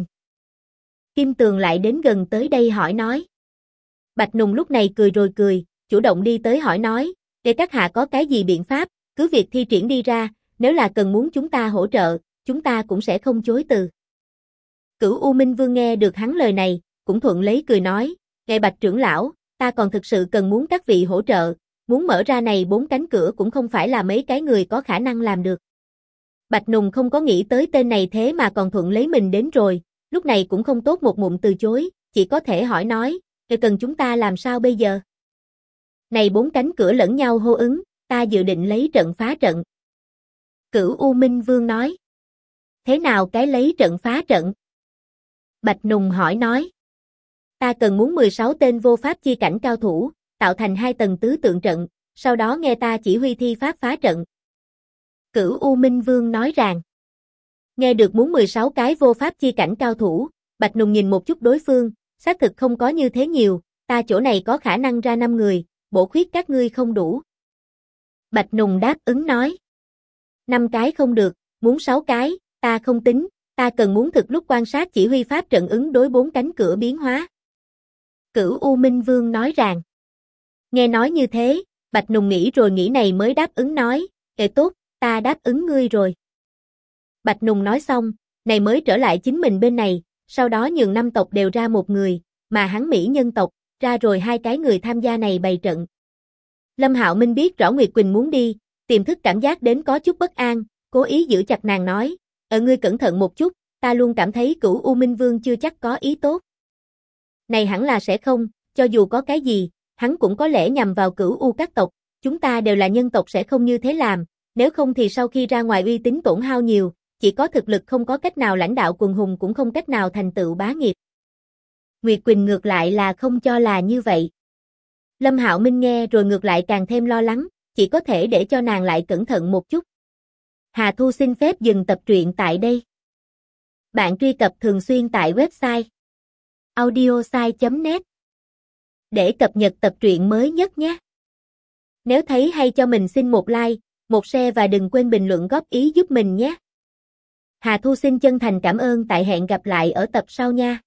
Kim Tường lại đến gần tới đây hỏi nói. Bạch Nùng lúc này cười rồi cười, chủ động đi tới hỏi nói, để các hạ có cái gì biện pháp, cứ việc thi triển đi ra, nếu là cần muốn chúng ta hỗ trợ, chúng ta cũng sẽ không chối từ. Cửu U Minh Vương nghe được hắn lời này, cũng thuận lấy cười nói, ngài Bạch trưởng lão, ta còn thực sự cần muốn các vị hỗ trợ, muốn mở ra này 4 cánh cửa cũng không phải là mấy cái người có khả năng làm được. Bạch Nùng không có nghĩ tới tên này thế mà còn thuận lấy mình đến rồi, lúc này cũng không tốt một mụn từ chối, chỉ có thể hỏi nói, cần chúng ta làm sao bây giờ? Này 4 cánh cửa lẫn nhau hô ứng, ta dự định lấy trận phá trận. Cửu U Minh Vương nói. Thế nào cái lấy trận phá trận? Bạch Nùng hỏi nói. Ta cần muốn 16 tên vô pháp chi cảnh cao thủ, tạo thành 2 tầng tứ tượng trận, sau đó nghe ta chỉ huy thi pháp phá trận. Cửu U Minh Vương nói rằng. Nghe được muốn 16 cái vô pháp chi cảnh cao thủ, Bạch Nùng nhìn một chút đối phương, xác thực không có như thế nhiều, ta chỗ này có khả năng ra 5 người, bổ khuyết các ngươi không đủ. Bạch Nùng đáp ứng nói. 5 cái không được, muốn 6 cái, ta không tính, ta cần muốn thực lúc quan sát chỉ huy pháp trận ứng đối 4 cánh cửa biến hóa. Cửu U Minh Vương nói rằng. Nghe nói như thế, Bạch Nùng nghĩ rồi nghĩ này mới đáp ứng nói, tốt, ta đáp ứng ngươi rồi. Bạch Nùng nói xong, này mới trở lại chính mình bên này, sau đó nhường 5 tộc đều ra một người, mà hắn Mỹ nhân tộc, ra rồi 2 cái người tham gia này bày trận. Lâm Hạo Minh biết rõ Nguyệt Quỳnh muốn đi, tiềm thức cảm giác đến có chút bất an, cố ý giữ chặt nàng nói, ngươi cẩn thận một chút, ta luôn cảm thấy Cửu U Minh Vương chưa chắc có ý tốt. Này hẳn là sẽ không, cho dù có cái gì, hắn cũng có lẽ nhằm vào Cửu U các tộc, chúng ta đều là nhân tộc sẽ không như thế làm, nếu không thì sau khi ra ngoài uy tín tổn hao nhiều, chỉ có thực lực không có cách nào lãnh đạo quần hùng cũng không cách nào thành tựu bá nghiệp. Nguyệt Quỳnh ngược lại là không cho là như vậy. Lâm Hạo Minh nghe rồi ngược lại càng thêm lo lắng, chỉ có thể để cho nàng lại cẩn thận một chút. Hà Thu xin phép dừng tập truyện tại đây. Bạn truy cập thường xuyên tại website audiosai.net để cập nhật tập truyện mới nhất nhé. Nếu thấy hay cho mình xin một like, một share và đừng quên bình luận góp ý giúp mình nhé. Hà Thu xin chân thành cảm ơn, tại hẹn gặp lại ở tập sau nha.